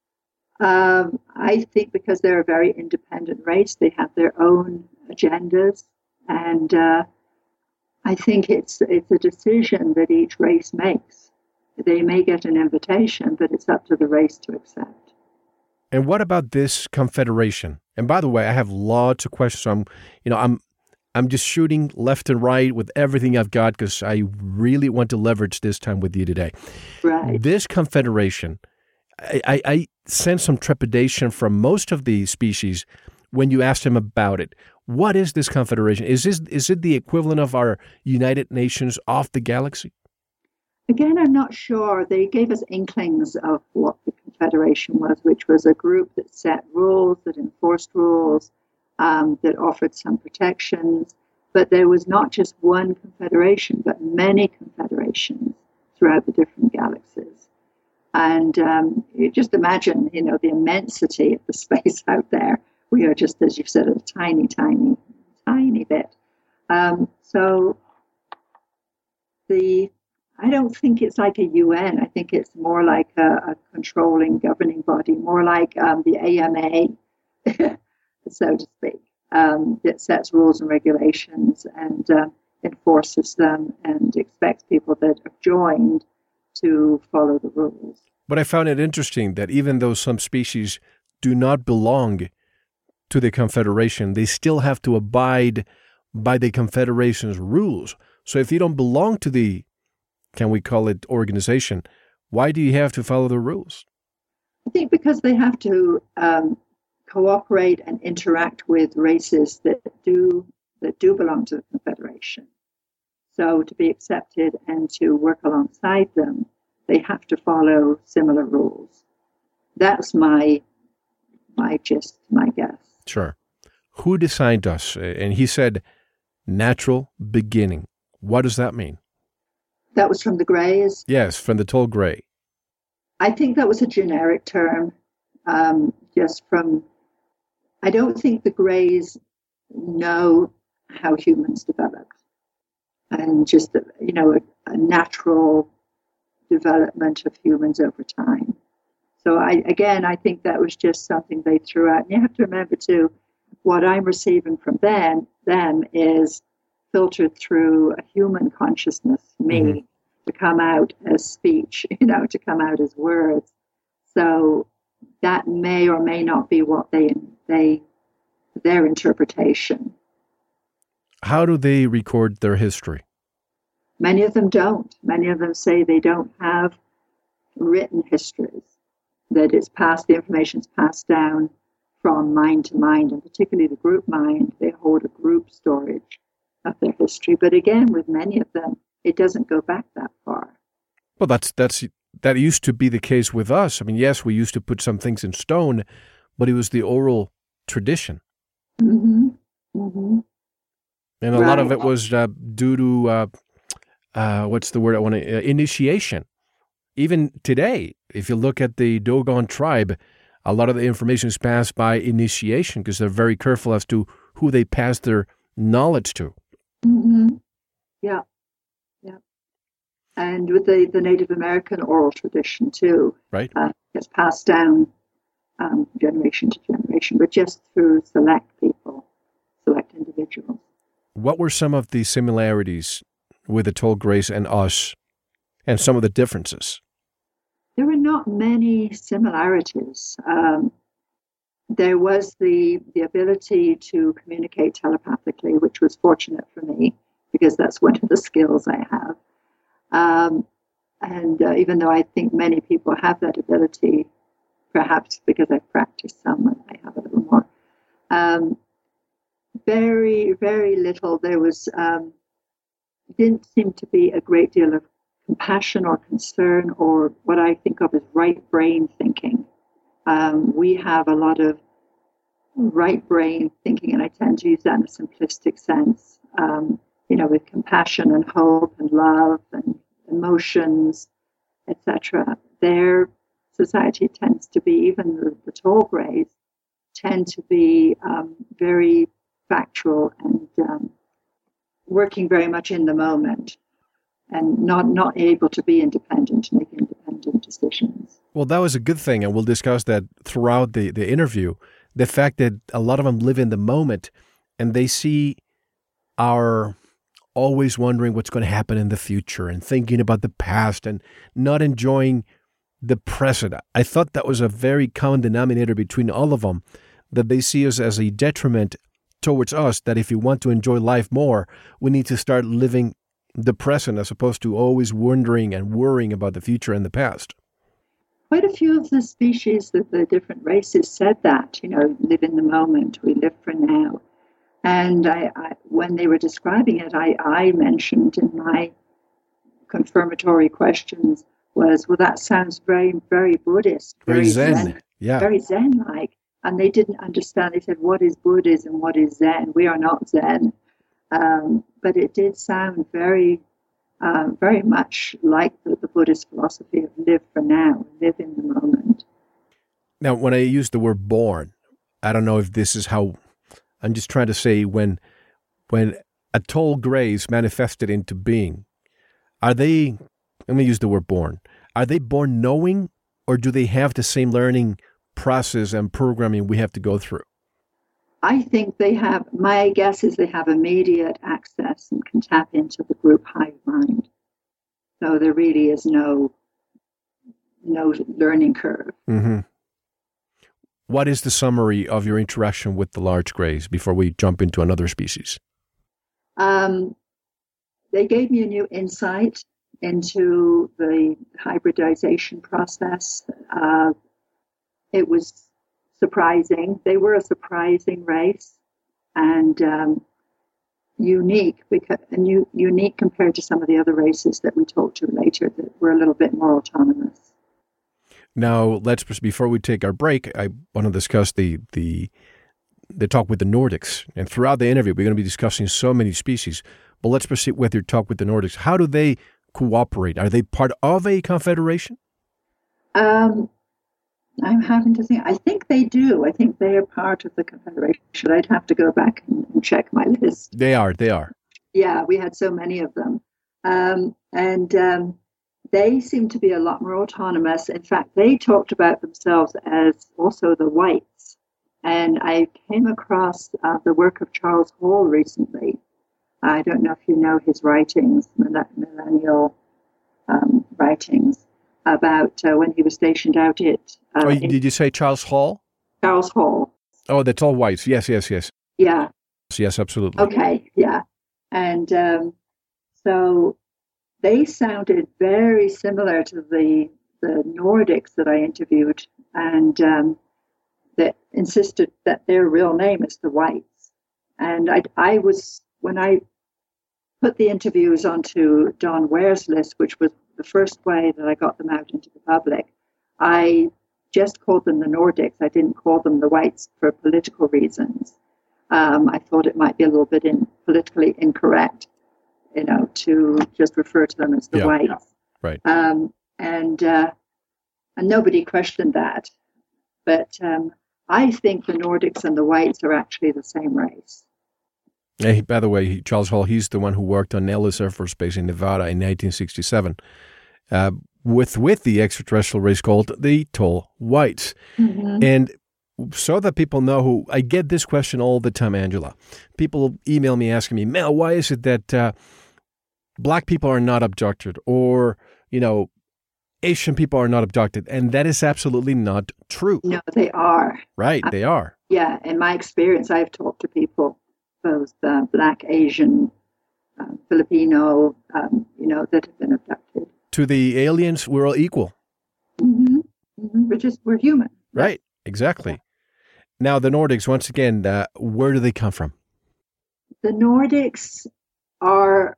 Um, I think because they're a very independent race. They have their own agendas, and uh, I think it's it's a decision that each race makes. They may get an invitation, but it's up to the race to accept. And what about this confederation? And by the way, I have lots of questions. So I'm, you know, I'm, I'm just shooting left and right with everything I've got because I really want to leverage this time with you today. Right. This confederation, I, I, I sense some trepidation from most of the species when you asked them about it. What is this confederation? Is this is it the equivalent of our United Nations of the galaxy? Again, I'm not sure. They gave us inklings of what the Confederation was, which was a group that set rules, that enforced rules, um, that offered some protections. But there was not just one confederation, but many confederations throughout the different galaxies. And um, you just imagine, you know, the immensity of the space out there. We are just, as you said, a tiny, tiny, tiny bit. Um, so the I don't think it's like a U N. I think it's more like a, a controlling, governing body, more like um, the A M A, so to speak, um, that sets rules and regulations and uh, enforces them and expects people that have joined to follow the rules. But I found it interesting that even though some species do not belong to the Confederation, they still have to abide by the Confederation's rules. So if you don't belong to the, can we call it organization, why do you have to follow the rules? I think because they have to um, cooperate and interact with races that do that do belong to the Confederation. So to be accepted and to work alongside them, they have to follow similar rules. That's my my gist, my guess. Sure. Who designed us? And he said, natural beginning. What does that mean? That was from the Greys? Yes, from the tall gray. I think that was a generic term, um, just from, I don't think the Greys know how humans developed. And just, you know, a, a natural development of humans over time. So I, again, I think that was just something they threw out. And you have to remember too, what I'm receiving from them, them is filtered through a human consciousness, me, mm-hmm. to come out as speech, you know, to come out as words. So that may or may not be what they they their interpretation. How do they record their history? Many of them don't. Many of them say they don't have written histories, that it's passed, the information's passed down from mind to mind, and particularly the group mind. They hold a group storage of their history. But again, with many of them, it doesn't go back that far. Well, that's that's that used to be the case with us. I mean, yes, we used to put some things in stone, but it was the oral tradition. Mm-hmm. Mm-hmm. And a right. lot of it was uh, due to, uh, uh, what's the word I want to, uh, initiation. Even today, if you look at the Dogon tribe, a lot of the information is passed by initiation because they're very careful as to who they pass their knowledge to. Mm-hmm. Yeah, yeah. And with the, the Native American oral tradition too. Right. Uh, it's passed down um, generation to generation, but just through select people, select individuals. What were some of the similarities with the Tall Grays and us, and some of the differences? There were not many similarities. Um, there was the the ability to communicate telepathically, which was fortunate for me because that's one of the skills I have. Um, and uh, even though I think many people have that ability, perhaps because I've practiced some, I have a little more. Um, very, very little. There was um, didn't seem to be a great deal of compassion or concern or what I think of as right brain thinking. Um, we have a lot of right brain thinking, and I tend to use that in a simplistic sense, um, you know, with compassion and hope and love and emotions, et cetera. Their society tends to be, even the, the Tall Grays, tend to be um, very factual and um, working very much in the moment, and not, not able to be independent, make independent decisions. Well, that was a good thing, and we'll discuss that throughout the, the interview. The fact that a lot of them live in the moment, and they see our always wondering what's going to happen in the future and thinking about the past and not enjoying the present. I thought that was a very common denominator between all of them, that they see us as a detriment towards us, that if we want to enjoy life more, we need to start living the present as opposed to always wondering and worrying about the future and the past. Quite a few of the species, that the different races said that, you know, live in the moment, we live for now. And I, I, when they were describing it, I, I mentioned in my confirmatory questions was, well, that sounds very, very Buddhist. Very, very Zen. Zen. Yeah. Very Zen-like. And they didn't understand. They said, what is Buddhism? What is Zen? We are not Zen. Um, but it did sound very, uh, very much like the, the Buddhist philosophy of live for now, live in the moment. Now, when I use the word born, I don't know if this is how, I'm just trying to say when, when a Tall Grays manifested into being, are they, let me use the word born, are they born knowing, or do they have the same learning process and programming we have to go through? I think they have, my guess is they have immediate access and can tap into the group hive mind. So there really is no, no learning curve. Mm-hmm. What is the summary of your interaction with the large grays before we jump into another species? Um, they gave me a new insight into the hybridization process. Uh, it was surprising. They were a surprising race and um, unique, because and u- unique compared to some of the other races that we talked to later that were a little bit more autonomous. Now, let's before we take our break, I want to discuss the the the talk with the Nordics. And throughout the interview, we're going to be discussing so many species. But let's proceed with your talk with the Nordics. How do they cooperate? Are they part of a confederation? Um, I'm having to think. I think they do. I think they are part of the confederation. I'd have to go back and, and check my list. They are. They are. Yeah, we had so many of them. Um, and um, they seem to be a lot more autonomous. In fact, they talked about themselves as also the whites. And I came across uh, the work of Charles Hall recently. I don't know if you know his writings, millennial um, writings. about uh, when he was stationed out at... Uh, oh, did you say Charles Hall? Charles Hall. Oh, the tall whites. Yes, yes, yes. Yeah. Yes, absolutely. Okay, yeah. And um, so they sounded very similar to the the Nordics that I interviewed, and um, that insisted that their real name is the Whites. And I, I was, when I put the interviews onto Don Ware's list, which was the first way that I got them out into the public, I just called them the Nordics. I didn't call them the Whites for political reasons. Um, I thought it might be a little bit in, politically incorrect, you know, to just refer to them as the yeah. Whites. Right. Um, and uh, and nobody questioned that. But um, I think the Nordics and the Whites are actually the same race. Hey, by the way, Charles Hall, he's the one who worked on Nellis Air Force Base in Nevada in nineteen sixty-seven uh, with, with the extraterrestrial race called the Tall Whites. Mm-hmm. And so that people know who, I get this question all the time, Angela. People email me asking me, Mel, why is it that uh, black people are not abducted, or, you know, Asian people are not abducted? And that is absolutely not true. No, they are. Right, I, they are. Yeah, in my experience, I've talked to people, both uh, black, Asian, uh, Filipino, um, you know, that have been abducted. To the aliens, we're all equal. Mm-hmm. Mm-hmm. We're just, we're human. Right, exactly. Now, the Nordics, once again, uh, where do they come from? The Nordics are,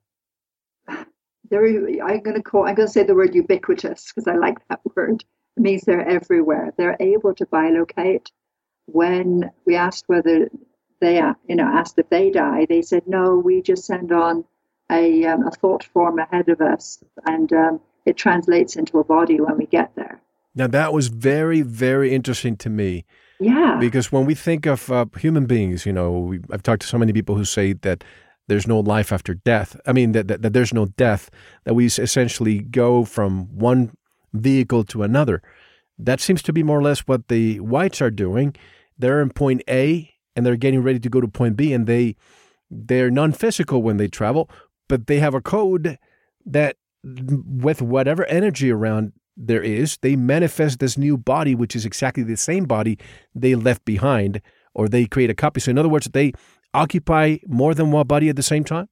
they're, I'm going to call, I'm going to say the word ubiquitous, because I like that word. It means they're everywhere. They're able to bilocate. When we asked whether they, you know, asked if they die, they said, no, we just send on a, um, a thought form ahead of us, and um, it translates into a body when we get there. Now, that was very, very interesting to me. Yeah. Because when we think of uh, human beings, you know, we, I've talked to so many people who say that there's no life after death. I mean, that, that, that there's no death, that we essentially go from one vehicle to another. That seems to be more or less what the Whites are doing. They're in point A, and they're getting ready to go to point B, and they, they're non-physical when they travel, but they have a code that with whatever energy around there is, they manifest this new body, which is exactly the same body they left behind, or they create a copy. So in other words, they occupy more than one body at the same time?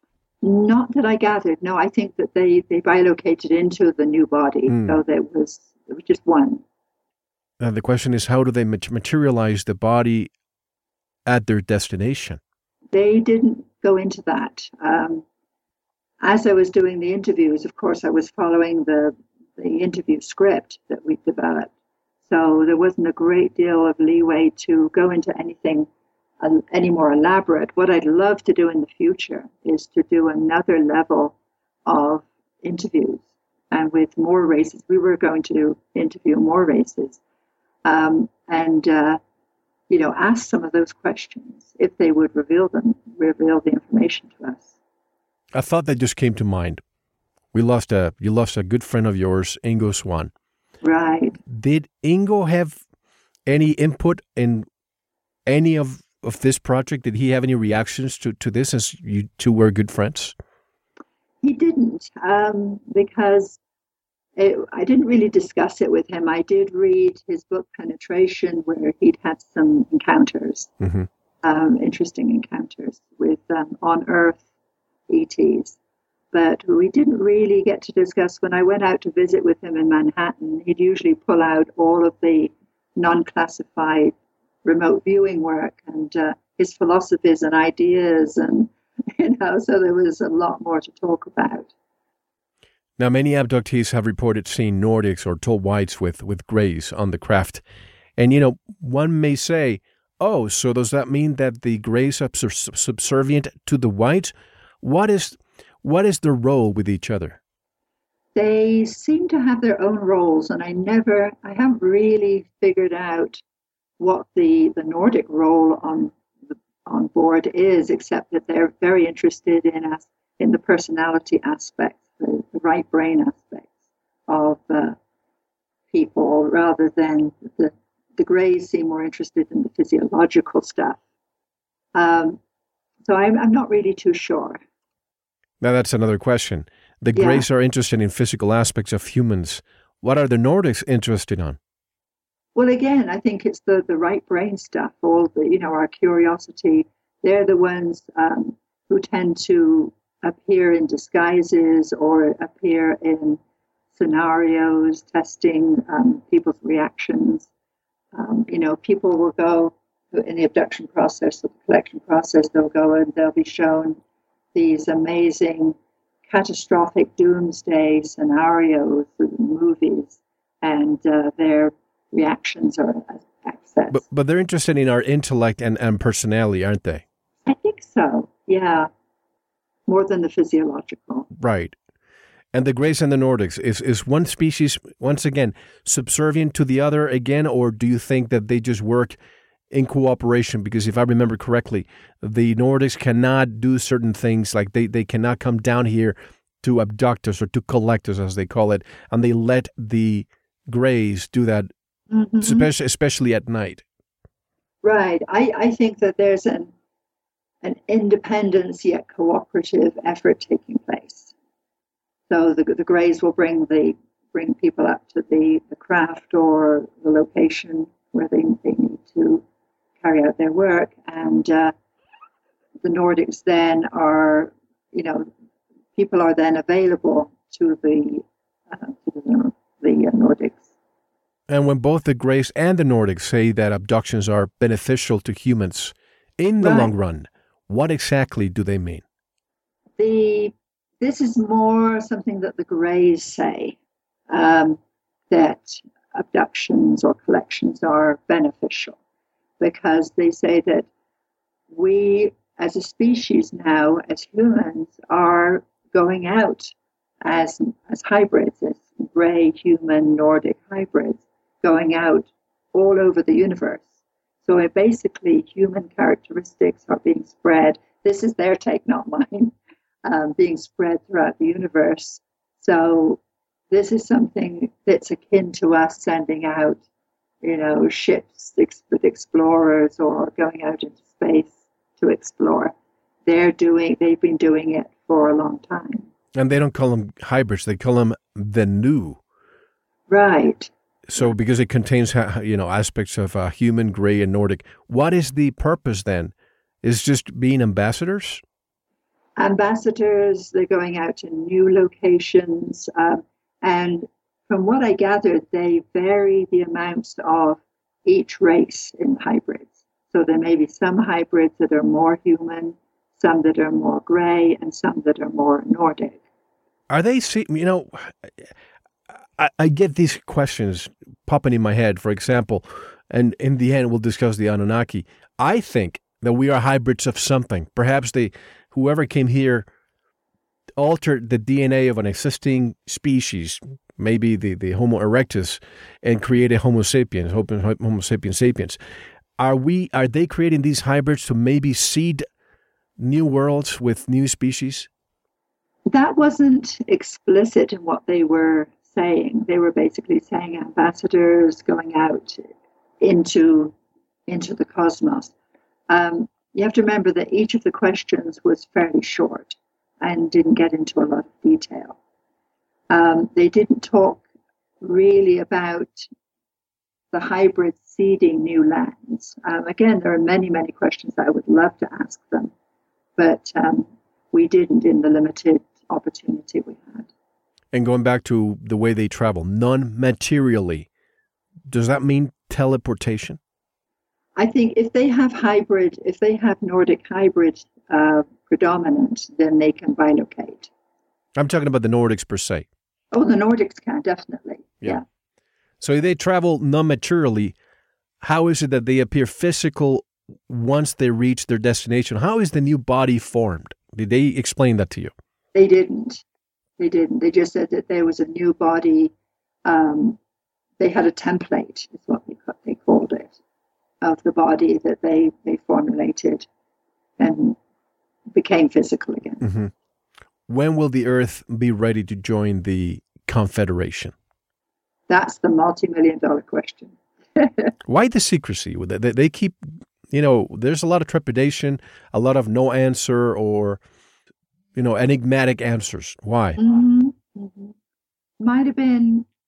Not that I gathered. No, I think that they, they bilocated into the new body, mm. so that it was, it was just one. Now the question is, how do they materialize the body at their destination? They didn't go into that. Um, as I was doing the interviews, of course, I was following the the interview script that we developed. So there wasn't a great deal of leeway to go into anything uh, any more elaborate. What I'd love to do in the future is to do another level of interviews, and with more races. We were going to interview more races, um, and uh, you know, ask some of those questions if they would reveal them, reveal the information to us. A thought that just came to mind. We lost a, you lost a good friend of yours, Ingo Swann. Right. Did Ingo have any input in any of, of this project? Did he have any reactions to, to this, as you two were good friends? He didn't, um, because it, I didn't really discuss it with him. I did read his book, Penetration, where he'd had some encounters, mm-hmm. um, interesting encounters with um, on-Earth E Ts. But we didn't really get to discuss. When I went out to visit with him in Manhattan, he'd usually pull out all of the non-classified remote viewing work and uh, his philosophies and ideas, and you know, so there was a lot more to talk about. Now, many abductees have reported seeing Nordics or tall whites with, with grays on the craft. And, you know, one may say, oh, so does that mean that the grays are subservient to the whites? What is... What is their role with each other? They seem to have their own roles, and I never, I haven't really figured out what the, the Nordic role on the, on board is, except that they're very interested in us, in the personality aspects, the, the right brain aspects of uh, people, rather than the the Greys seem more interested in the physiological stuff. Um, so I'm I'm not really too sure. Now, that's another question. The yeah. Greys are interested in physical aspects of humans. What are the Nordics interested on? Well, again, I think it's the, the right brain stuff, all the, you know, our curiosity. They're the ones um, who tend to appear in disguises or appear in scenarios, testing um, people's reactions. Um, you know, people will go in the abduction process or the collection process, they'll go and they'll be shown these amazing catastrophic doomsday scenarios in movies, and uh, their reactions are accessed. But, but they're interested in our intellect and, and personality, aren't they? I think so, yeah. More than the physiological. Right. And the Greys and the Nordics, is, is one species, once again, subservient to the other again, or do you think that they just work in cooperation? Because if I remember correctly, the Nordics cannot do certain things, like they, they cannot come down here to abduct us or to collect us, as they call it, and they let the Greys do that, mm-hmm. especially, especially at night. Right. I, I think that there's an an independence yet cooperative effort taking place. So the the Greys will bring the bring people up to the, the craft or the location where they, they need to carry out their work, and uh, the Nordics then are, you know, people are then available to the uh, to the, the uh, Nordics. And when both the Greys and the Nordics say that abductions are beneficial to humans in the right. long run, what exactly do they mean? The this is more something that the Greys say, um, that abductions or collections are beneficial, because they say that we, as a species now, as humans, are going out as as hybrids, as Grey human Nordic hybrids, going out all over the universe. So it basically, human characteristics are being spread. This is their take, not mine, um, being spread throughout the universe. So this is something that's akin to us sending out, you know, ships with explorers or going out into space to explore. They're doing, they've been doing it for a long time. And they don't call them hybrids, they call them the new. Right. So because it contains, you know, aspects of uh, human, Grey, and Nordic, what is the purpose then? Is just being ambassadors? Ambassadors, they're going out to new locations. Um, and from what I gathered, they vary the amounts of each race in hybrids. So there may be some hybrids that are more human, some that are more Grey, and some that are more Nordic. Are they, you know... I, I get these questions popping in my head, for example, and in the end, we'll discuss the Anunnaki. I think that we are hybrids of something. Perhaps they, whoever came here altered the D N A of an existing species, maybe the, the Homo erectus, and created Homo sapiens, Homo sapiens sapiens. Are we? Are they creating these hybrids to maybe seed new worlds with new species? That wasn't explicit in what they were saying. They were basically saying ambassadors going out into into the cosmos. Um, you have to remember that each of the questions was fairly short and didn't get into a lot of detail. Um, they didn't talk really about the hybrid seeding new lands. Um, again, there are many, many questions that I would love to ask them, but um, we didn't in the limited opportunity we had. And going back to the way they travel, non-materially, does that mean teleportation? I think if they have hybrid, if they have Nordic hybrid uh, predominant, then they can bilocate. I'm talking about the Nordics per se. Oh, the Nordics can, definitely. Yeah. yeah. So if they travel non-materially, how is it that they appear physical once they reach their destination? How is the new body formed? Did they explain that to you? They didn't. They didn't. They just said that there was a new body. Um, they had a template, is what they, they called it, of the body that they, they formulated and became physical again. Mm-hmm. When will the Earth be ready to join the Confederation? That's the multi-million dollar question. Why the secrecy? They, they keep, you know, there's a lot of trepidation, a lot of no answer or... you know, enigmatic answers. Why? Mm-hmm. Mm-hmm. Might have been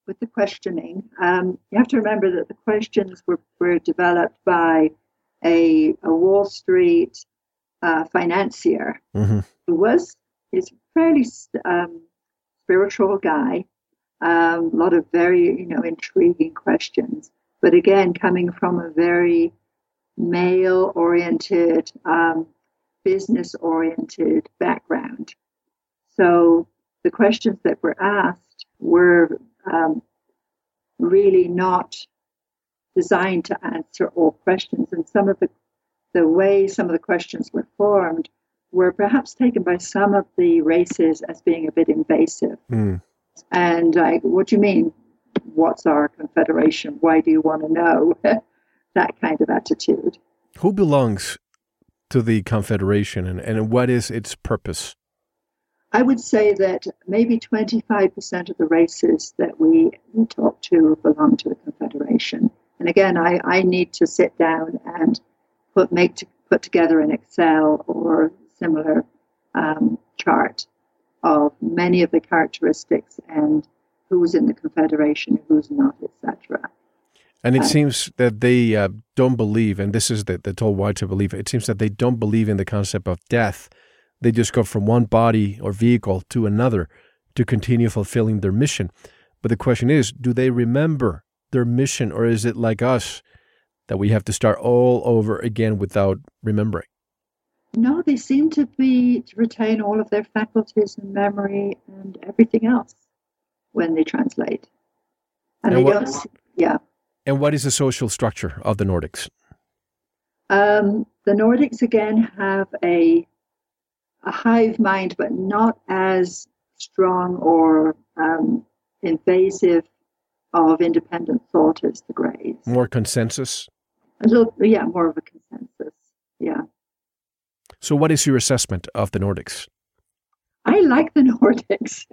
with the questioning, um, you have to remember that the questions were, were developed by a, a Wall Street uh, financier mm-hmm. who was is a fairly um, spiritual guy. Um, a lot of very, you know, intriguing questions, but again, coming from a very male-oriented, um, business-oriented background. So the questions that were asked were um, really not designed to answer all questions. And some of the, the way some of the questions were formed were perhaps taken by some of the races as being a bit invasive. Mm. And I, what do you mean? What's our confederation? Why do you want to know? That kind of attitude. Who belongs to the confederation, and, and what is its purpose? I would say that maybe twenty-five percent of the races that we, we talk to belong to the Confederation. And again, I, I need to sit down and put make to, put together an Excel or similar um, chart of many of the characteristics and who's in the Confederation, who's not, et cetera. And it uh, seems that they uh, don't believe, and this is the, the total widespread belief, it seems that they don't believe in the concept of death. They just go from one body or vehicle to another to continue fulfilling their mission. But the question is, do they remember their mission, or is it like us that we have to start all over again without remembering? No, they seem to be to retain all of their faculties and memory and everything else when they translate. And, and they what, don't, yeah. And what is the social structure of the Nordics? Um, the Nordics, again, have a a hive mind, but not as strong or um, invasive of independent thought as the Greys. More consensus? A little, yeah, more of a consensus, yeah. So what is your assessment of the Nordics? I like the Nordics.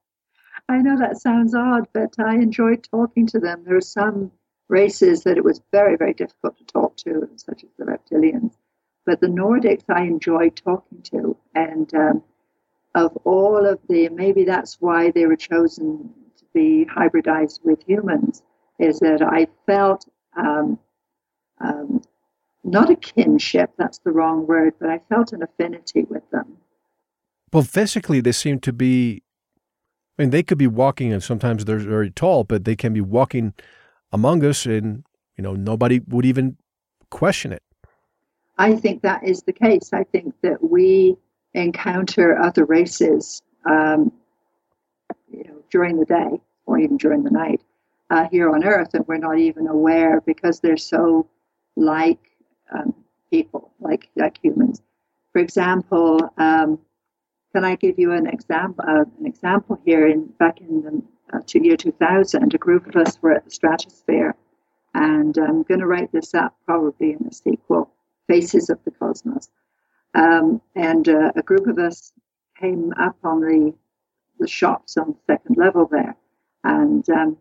I know that sounds odd, but I enjoyed talking to them. There are some races that it was very, very difficult to talk to, such as the reptilians. But the Nordics I enjoyed talking to. And um, of all of the, maybe that's why they were chosen to be hybridized with humans, is that I felt um, um, not a kinship, that's the wrong word, but I felt an affinity with them. Well, physically they seem to be, I mean, they could be walking, and sometimes they're very tall, but they can be walking among us and, you know, nobody would even question it. I think that is the case. I think that we encounter other races, um, you know, during the day or even during the night uh, here on Earth, and we're not even aware because they're so like um, people, like like humans. For example, um, can I give you an example? Uh, an example here? In back in the uh, to year two thousand, a group of us were at the Stratosphere, and I'm going to write this up probably in a sequel. Faces of the Cosmos. Um, and uh, a group of us came up on the the shops on the second level there. And um,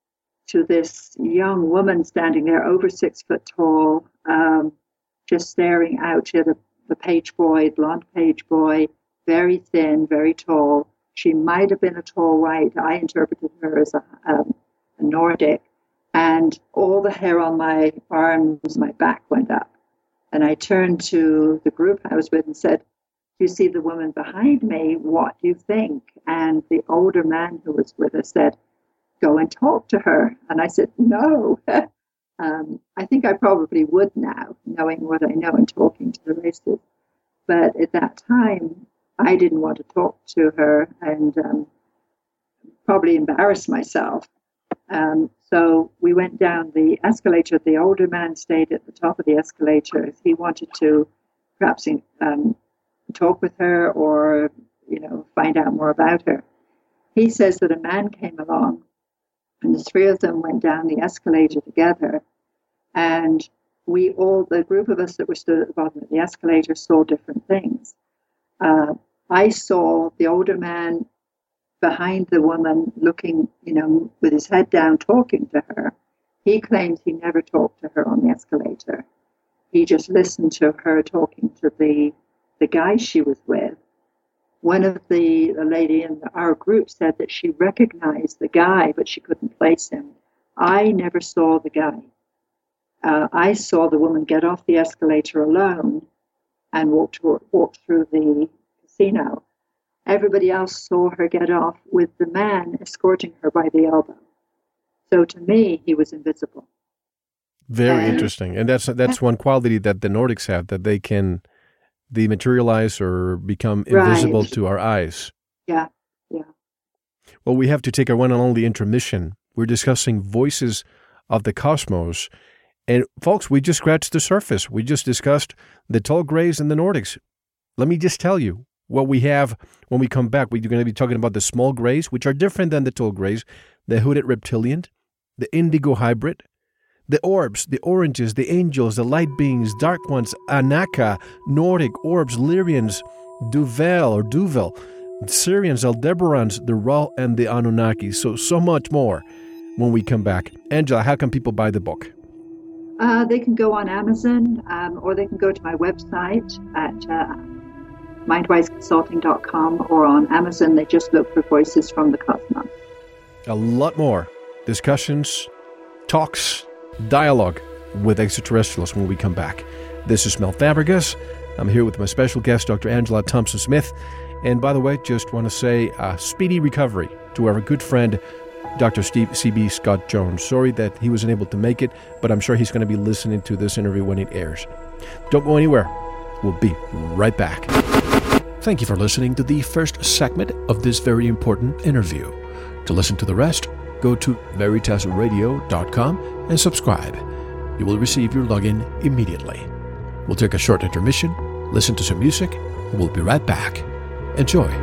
to this young woman standing there, over six foot tall, um, just staring out. She had a, a page boy, blonde page boy, very thin, very tall. She might have been a tall white. I interpreted her as a, um, a Nordic. And all the hair on my arms, my back went up. And I turned to the group I was with and said, "Do you see the woman behind me? What do you think?" And the older man who was with us said, "Go and talk to her." And I said, "No." um, I think I probably would now, knowing what I know and talking to the races. But at that time, I didn't want to talk to her and um, probably embarrass myself. Um, so we went down the escalator. The older man stayed at the top of the escalator. He wanted to perhaps um, talk with her or, you know, find out more about her. He says that a man came along and the three of them went down the escalator together. And we all, the group of us that were stood at the bottom of the escalator, saw different things. Uh, I saw the older man behind the woman looking, you know, with his head down, talking to her. He claims he never talked to her on the escalator. He just listened to her talking to the the guy she was with. One of the, the lady in our group said that she recognized the guy, but she couldn't replace him. I never saw the guy. Uh, I saw the woman get off the escalator alone and walk, to, walk through the casino. Everybody else saw her get off with the man escorting her by the elbow. So to me, he was invisible. Very and, interesting. And that's that's one quality that the Nordics have, that they can dematerialize or become invisible right. to our eyes. Yeah, yeah. Well, we have to take our one and only intermission. We're discussing voices of the cosmos. And folks, we just scratched the surface. We just discussed the tall grays and the Nordics. Let me just tell you what we have when we come back. We're going to be talking about the small grays, which are different than the tall grays, the hooded reptilian, the indigo hybrid, the orbs, the oranges, the angels, the light beings, dark ones, Anaka, Nordic, orbs, Lyrians, Duvel or Duvel, Syrians, Aldebarans, the Ra, and the Anunnaki. So, so much more when we come back. Angela, how can people buy the book? Uh, they can go on Amazon, um, or they can go to my website at uh, mindwise consulting dot com, or on Amazon. They just look for Voices from the Cosmos. A lot more discussions, talks, dialogue with extraterrestrials when we come back. This is Mel Fabregas. I'm here with my special guest, Doctor Angela Thompson-Smith. And by the way, just want to say uh, speedy recovery to our good friend, Doctor Steve C B Scott Jones. Sorry that he wasn't able to make it, but I'm sure he's going to be listening to this interview when it airs. Don't go anywhere. We'll be right back. Thank you for listening to the first segment of this very important interview. To listen to the rest, go to veritas radio dot com and subscribe. You will receive your login immediately. We'll take a short intermission, listen to some music, and we'll be right back. Enjoy.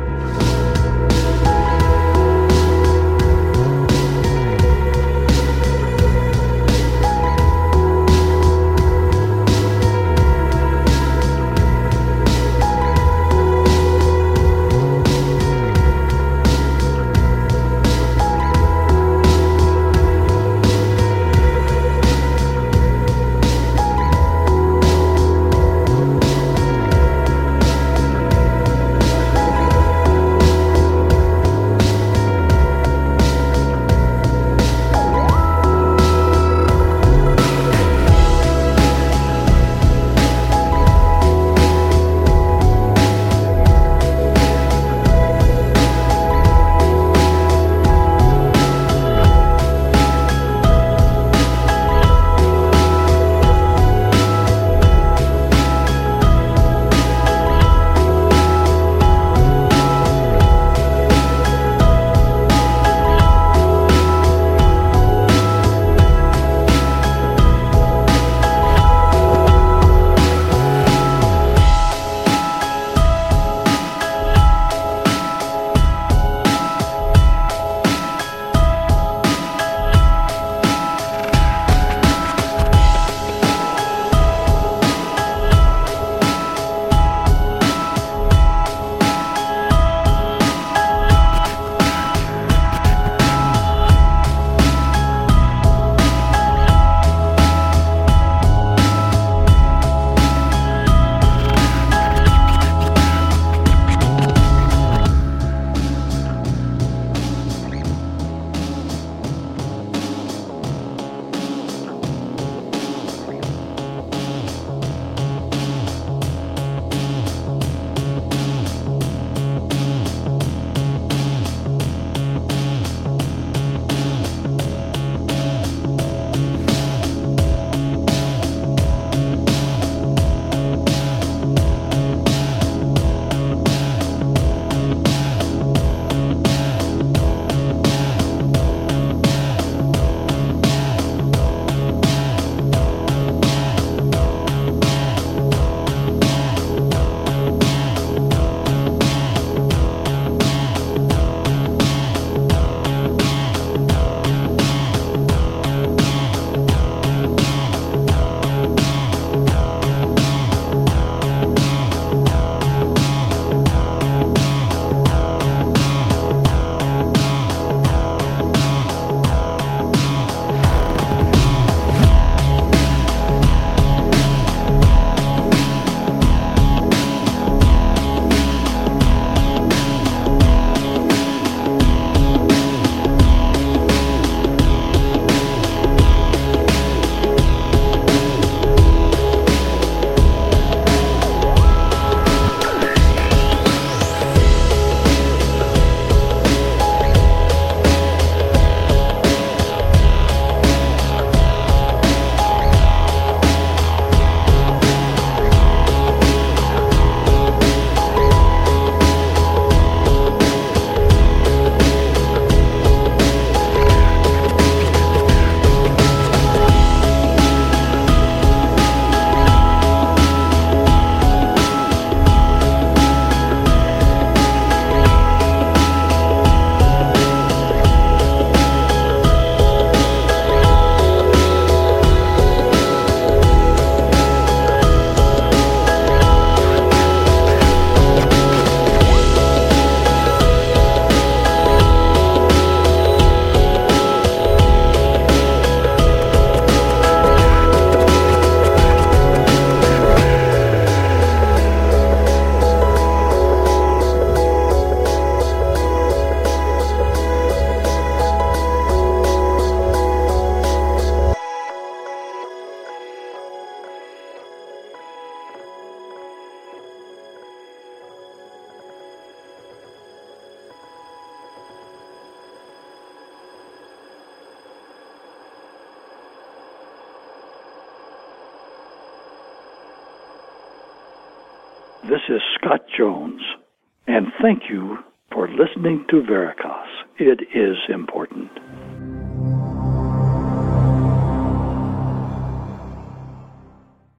This is Scott Jones, and thank you for listening to Veritas. It is important.